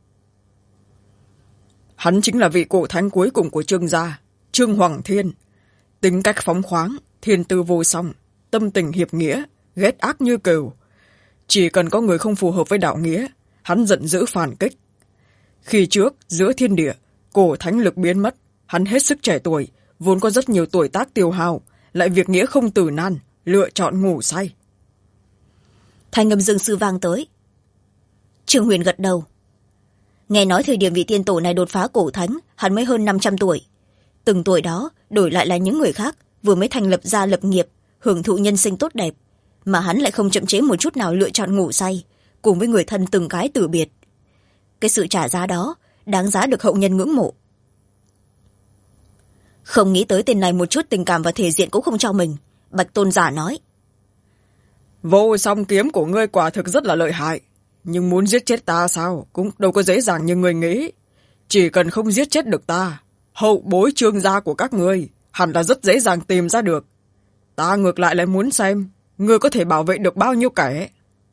Hắn chính là vị cổ thánh cuối cùng của Trương gia, Trương Hoàng Thiên. Tính cách phóng khoáng, thiên tư vô song, tâm tình hiệp nghĩa, ghét ác như cừu. Chỉ cần có người không phù hợp với đạo nghĩa, hắn giận dữ phản kích. Khi trước, giữa thiên địa, cổ thánh lực biến mất, hắn hết sức trẻ tuổi, vốn có rất nhiều tuổi tác tiêu hao, lại việc nghĩa không tử nan, lựa chọn ngủ say. Thanh âm dương sư vang tới. Trương Huyền gật đầu. Nghe nói thời điểm vị tiên tổ này đột phá cổ thánh, hắn mới hơn 500 tuổi. Từng tuổi đó đổi lại là những người khác vừa mới thành lập gia lập nghiệp, hưởng thụ nhân sinh tốt đẹp, mà hắn lại không chậm chế một chút nào lựa chọn ngủ say, cùng với người thân từng cái từ biệt. Cái sự trả giá đó đáng giá được hậu nhân ngưỡng mộ. Không nghĩ tới tên này một chút tình cảm và thể diện cũng không cho mình, Bạch Tôn giả nói. Vô song kiếm của ngươi quả thực rất là lợi hại, nhưng muốn giết chết ta sao cũng đâu có dễ dàng như ngươi nghĩ. Chỉ cần không giết chết được ta, hậu bối Trương gia của các ngươi hẳn là rất dễ dàng tìm ra được. Ta ngược lại lại muốn xem ngươi có thể bảo vệ được bao nhiêu kẻ.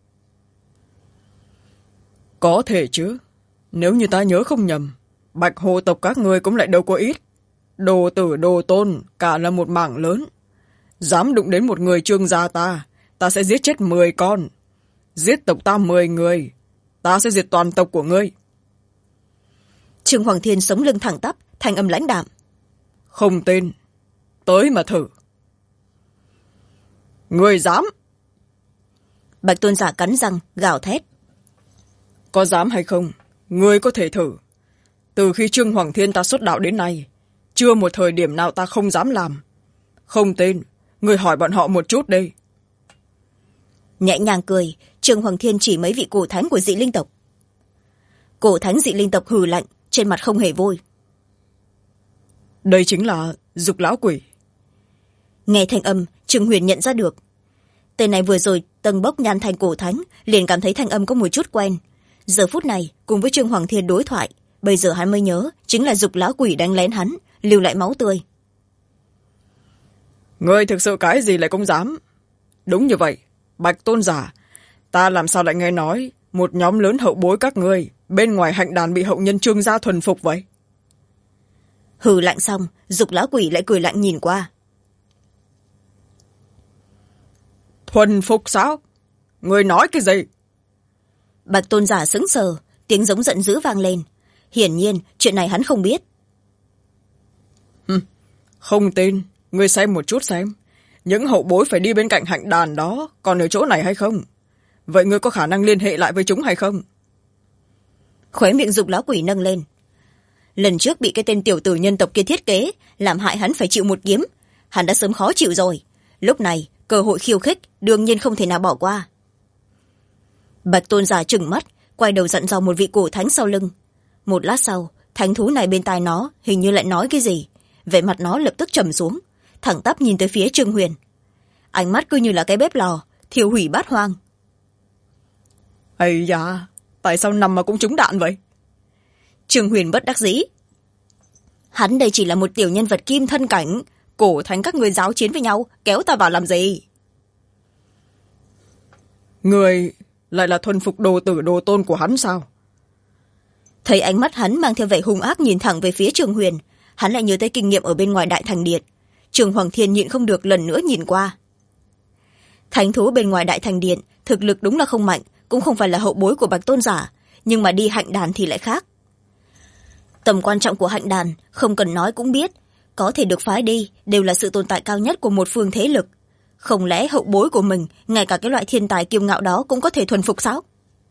Có thể chứ, nếu như ta nhớ không nhầm, Bạch Hồ tộc các ngươi cũng lại đâu có ít. Đồ tử đồ tôn cả là một mảng lớn. Dám đụng đến một người Trương gia ta sẽ giết chết 10 con. Giết tộc ta 10 người, ta sẽ diệt toàn tộc của ngươi. Trương Hoàng Thiên sống lưng thẳng tắp, thanh âm lãnh đạm. Không tin, tới mà thử. Ngươi dám? Bạch Tôn giả cắn răng gào thét. Có dám hay không, ngươi có thể thử. Từ khi Trương Hoàng Thiên ta xuất đạo đến nay, chưa một thời điểm nào ta không dám làm. Không tin, ngươi hỏi bọn họ một chút đi. Nhẹ nhàng cười, Trương Hoàng Thiên chỉ mấy vị cổ thánh của dị linh tộc. Cổ thánh dị linh tộc hừ lạnh, trên mặt không hề vui. Đây chính là Dục lão quỷ. Nghe thanh âm, Trương Huyền nhận ra được. Tên này vừa rồi tầng bốc nhan thành cổ thánh, liền cảm thấy thanh âm có một chút quen. Giờ phút này cùng với Trương Hoàng Thiên đối thoại, bây giờ hắn mới nhớ chính là Dục lão quỷ đánh lén hắn, lưu lại máu tươi. Ngươi thực sự cái gì lại cũng dám? Đúng như vậy, Bạch Tôn giả, ta làm sao lại nghe nói một nhóm lớn hậu bối các ngươi bên ngoài hạnh đàn bị hậu nhân Trương gia thuần phục vậy? Hừ lạnh xong, Dục lão quỷ lại cười lạnh nhìn qua. Thuần phục sao? Ngươi nói cái gì? Bạch Tôn giả sững sờ, tiếng giống giận dữ vang lên. Hiển nhiên chuyện này hắn không biết. Không tin, ngươi xem một chút xem. Những hậu bối phải đi bên cạnh hạnh đàn đó còn ở chỗ này hay không? Vậy ngươi có khả năng liên hệ lại với chúng hay không? Khóe miệng Dục lão quỷ nâng lên. Lần trước bị cái tên tiểu tử nhân tộc kia thiết kế, làm hại hắn phải chịu một kiếm. Hắn đã sớm khó chịu rồi. Lúc này, cơ hội khiêu khích đương nhiên không thể nào bỏ qua. Bạch Tôn giả trừng mắt, quay đầu dặn dò một vị cổ thánh sau lưng. Một lát sau, thánh thú này bên tai nó hình như lại nói cái gì. Vẻ mặt nó lập tức trầm xuống, thẳng tắp nhìn tới phía Trương Huyền. Ánh mắt cứ như là cái bếp lò, thiêu hủy bát hoang. Ây da, tại sao nằm mà cũng trúng đạn vậy? Trương Huyền bất đắc dĩ. Hắn đây chỉ là một tiểu nhân vật kim thân cảnh, cổ thánh các người giáo chiến với nhau, kéo ta vào làm gì? Người lại là thuần phục đồ tử đồ tôn của hắn sao? Thấy ánh mắt hắn mang theo vẻ hung ác nhìn thẳng về phía Trương Huyền, hắn lại nhớ tới kinh nghiệm ở bên ngoài đại thành điện. Trương Hoàng Thiên nhịn không được lần nữa nhìn qua. Thánh thú bên ngoài đại thành điện thực lực đúng là không mạnh, cũng không phải là hậu bối của Bạch Tôn giả, nhưng mà đi hạnh đàn thì lại khác. Tầm quan trọng của hạnh đàn không cần nói cũng biết, có thể được phái đi đều là sự tồn tại cao nhất của một phương thế lực. Không lẽ hậu bối của mình ngay cả cái loại thiên tài kiêu ngạo đó cũng có thể thuần phục sao?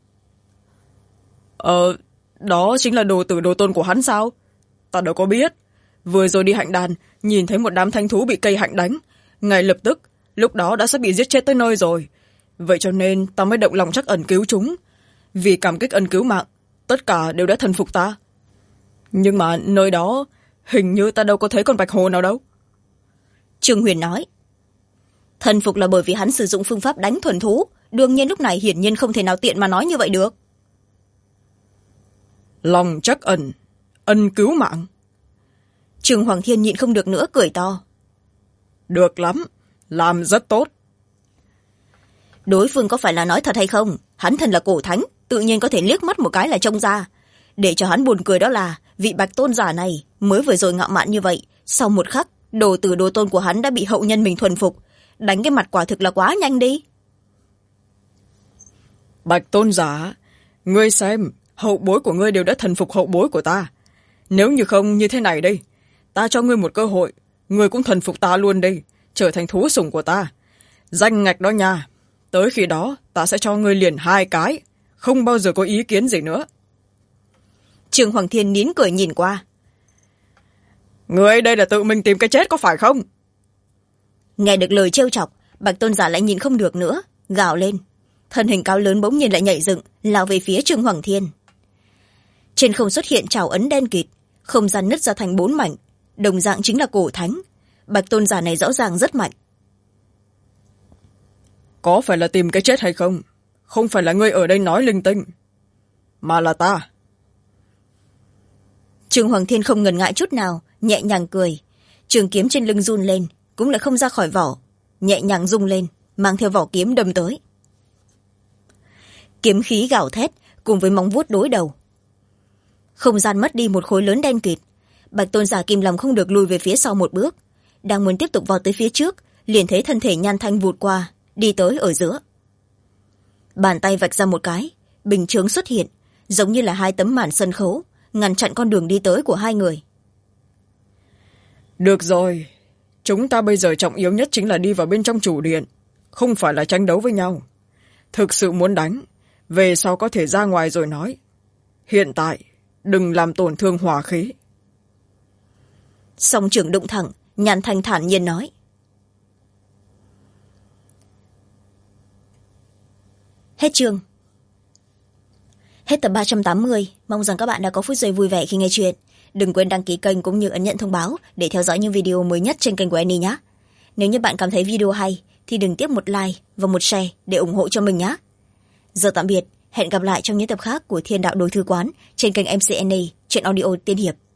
Đó chính là đồ tử đồ tôn của hắn sao? Ta đâu có biết. Vừa rồi đi hạnh đàn, nhìn thấy một đám thanh thú bị cây hạnh đánh, ngay lập tức lúc đó đã sắp bị giết chết tới nơi rồi. Vậy cho nên ta mới động lòng trắc ẩn cứu chúng. Vì cảm kích ân cứu mạng, tất cả đều đã thần phục ta. Nhưng mà nơi đó hình như ta đâu có thấy con bạch hồ nào đâu. Trương Huyền nói. Thần phục là bởi vì hắn sử dụng phương pháp đánh thuần thú, đương nhiên lúc này hiển nhiên không thể nào tiện mà nói như vậy được. Lòng trắc ẩn, ân cứu mạng. Trương Hoàng Thiên nhịn không được nữa cười to. Được lắm, làm rất tốt. Đối phương có phải là nói thật hay không? Hắn thân là cổ thánh, tự nhiên có thể liếc mắt một cái là trông ra. Để cho hắn buồn cười đó là vị Bạch Tôn giả này mới vừa rồi ngạo mạn như vậy, sau một khắc đồ tử đồ tôn của hắn đã bị hậu nhân mình thuần phục. Đánh cái mặt quả thực là quá nhanh đi. Bạch Tôn giả, ngươi xem, hậu bối của ngươi đều đã thần phục hậu bối của ta. Nếu như không như thế này đây, ta cho ngươi một cơ hội, người cũng thần phục ta luôn đi, trở thành thú sủng của ta. Danh ngạch đó nha, tới khi đó ta sẽ cho ngươi liền 2 cái, không bao giờ có ý kiến gì nữa. Trương Hoàng Thiên nín cười nhìn qua. Ngươi đây là tự mình tìm cái chết có phải không? Nghe được lời trêu chọc, Bạch tôn giả lại nhìn không được nữa, gào lên. Thân hình cao lớn bỗng nhiên lại nhảy dựng, lao về phía Trương Hoàng Thiên. Trên không xuất hiện trảo ấn đen kịt, không gian nứt ra thành 4 mảnh, đồng dạng chính là cổ thánh. Bạch tôn giả này rõ ràng rất mạnh. Có phải là tìm cái chết hay không? Không phải là ngươi ở đây nói linh tinh, mà là ta. Trương Hoàng Thiên không ngần ngại chút nào, nhẹ nhàng cười. Trường kiếm trên lưng run lên, cũng lại không ra khỏi vỏ, nhẹ nhàng rung lên, mang theo vỏ kiếm đâm tới. Kiếm khí gào thét cùng với móng vuốt đối đầu. Không gian mất đi một khối lớn đen kịt. Bạch tôn giả kim lòng không được lùi về phía sau một bước, đang muốn tiếp tục vào tới phía trước, liền thấy thân thể Nhan Thanh vụt qua, đi tới ở giữa. Bàn tay vạch ra một cái, bình chướng xuất hiện, giống như là 2 tấm màn sân khấu, ngăn chặn con đường đi tới của 2 người. Được rồi, chúng ta bây giờ trọng yếu nhất chính là đi vào bên trong chủ điện, không phải là tranh đấu với nhau. Thực sự muốn đánh, về sau có thể ra ngoài rồi nói. Hiện tại đừng làm tổn thương hỏa khí. Song trưởng đụng thẳng, Nhan Thanh thản nhiên nói. Hết chương. Hết tập 380. Mong rằng các bạn đã có phút giây vui vẻ khi nghe chuyện. Đừng quên đăng ký kênh cũng như ấn nhận thông báo để theo dõi những video mới nhất trên kênh của Annie nhé. Nếu như bạn cảm thấy video hay thì đừng tiếc một like và một share để ủng hộ cho mình nhé. Giờ tạm biệt, hẹn gặp lại trong những tập khác của Thiên Đạo Đối Thư Quán trên kênh MC Annie, truyện audio tiên hiệp.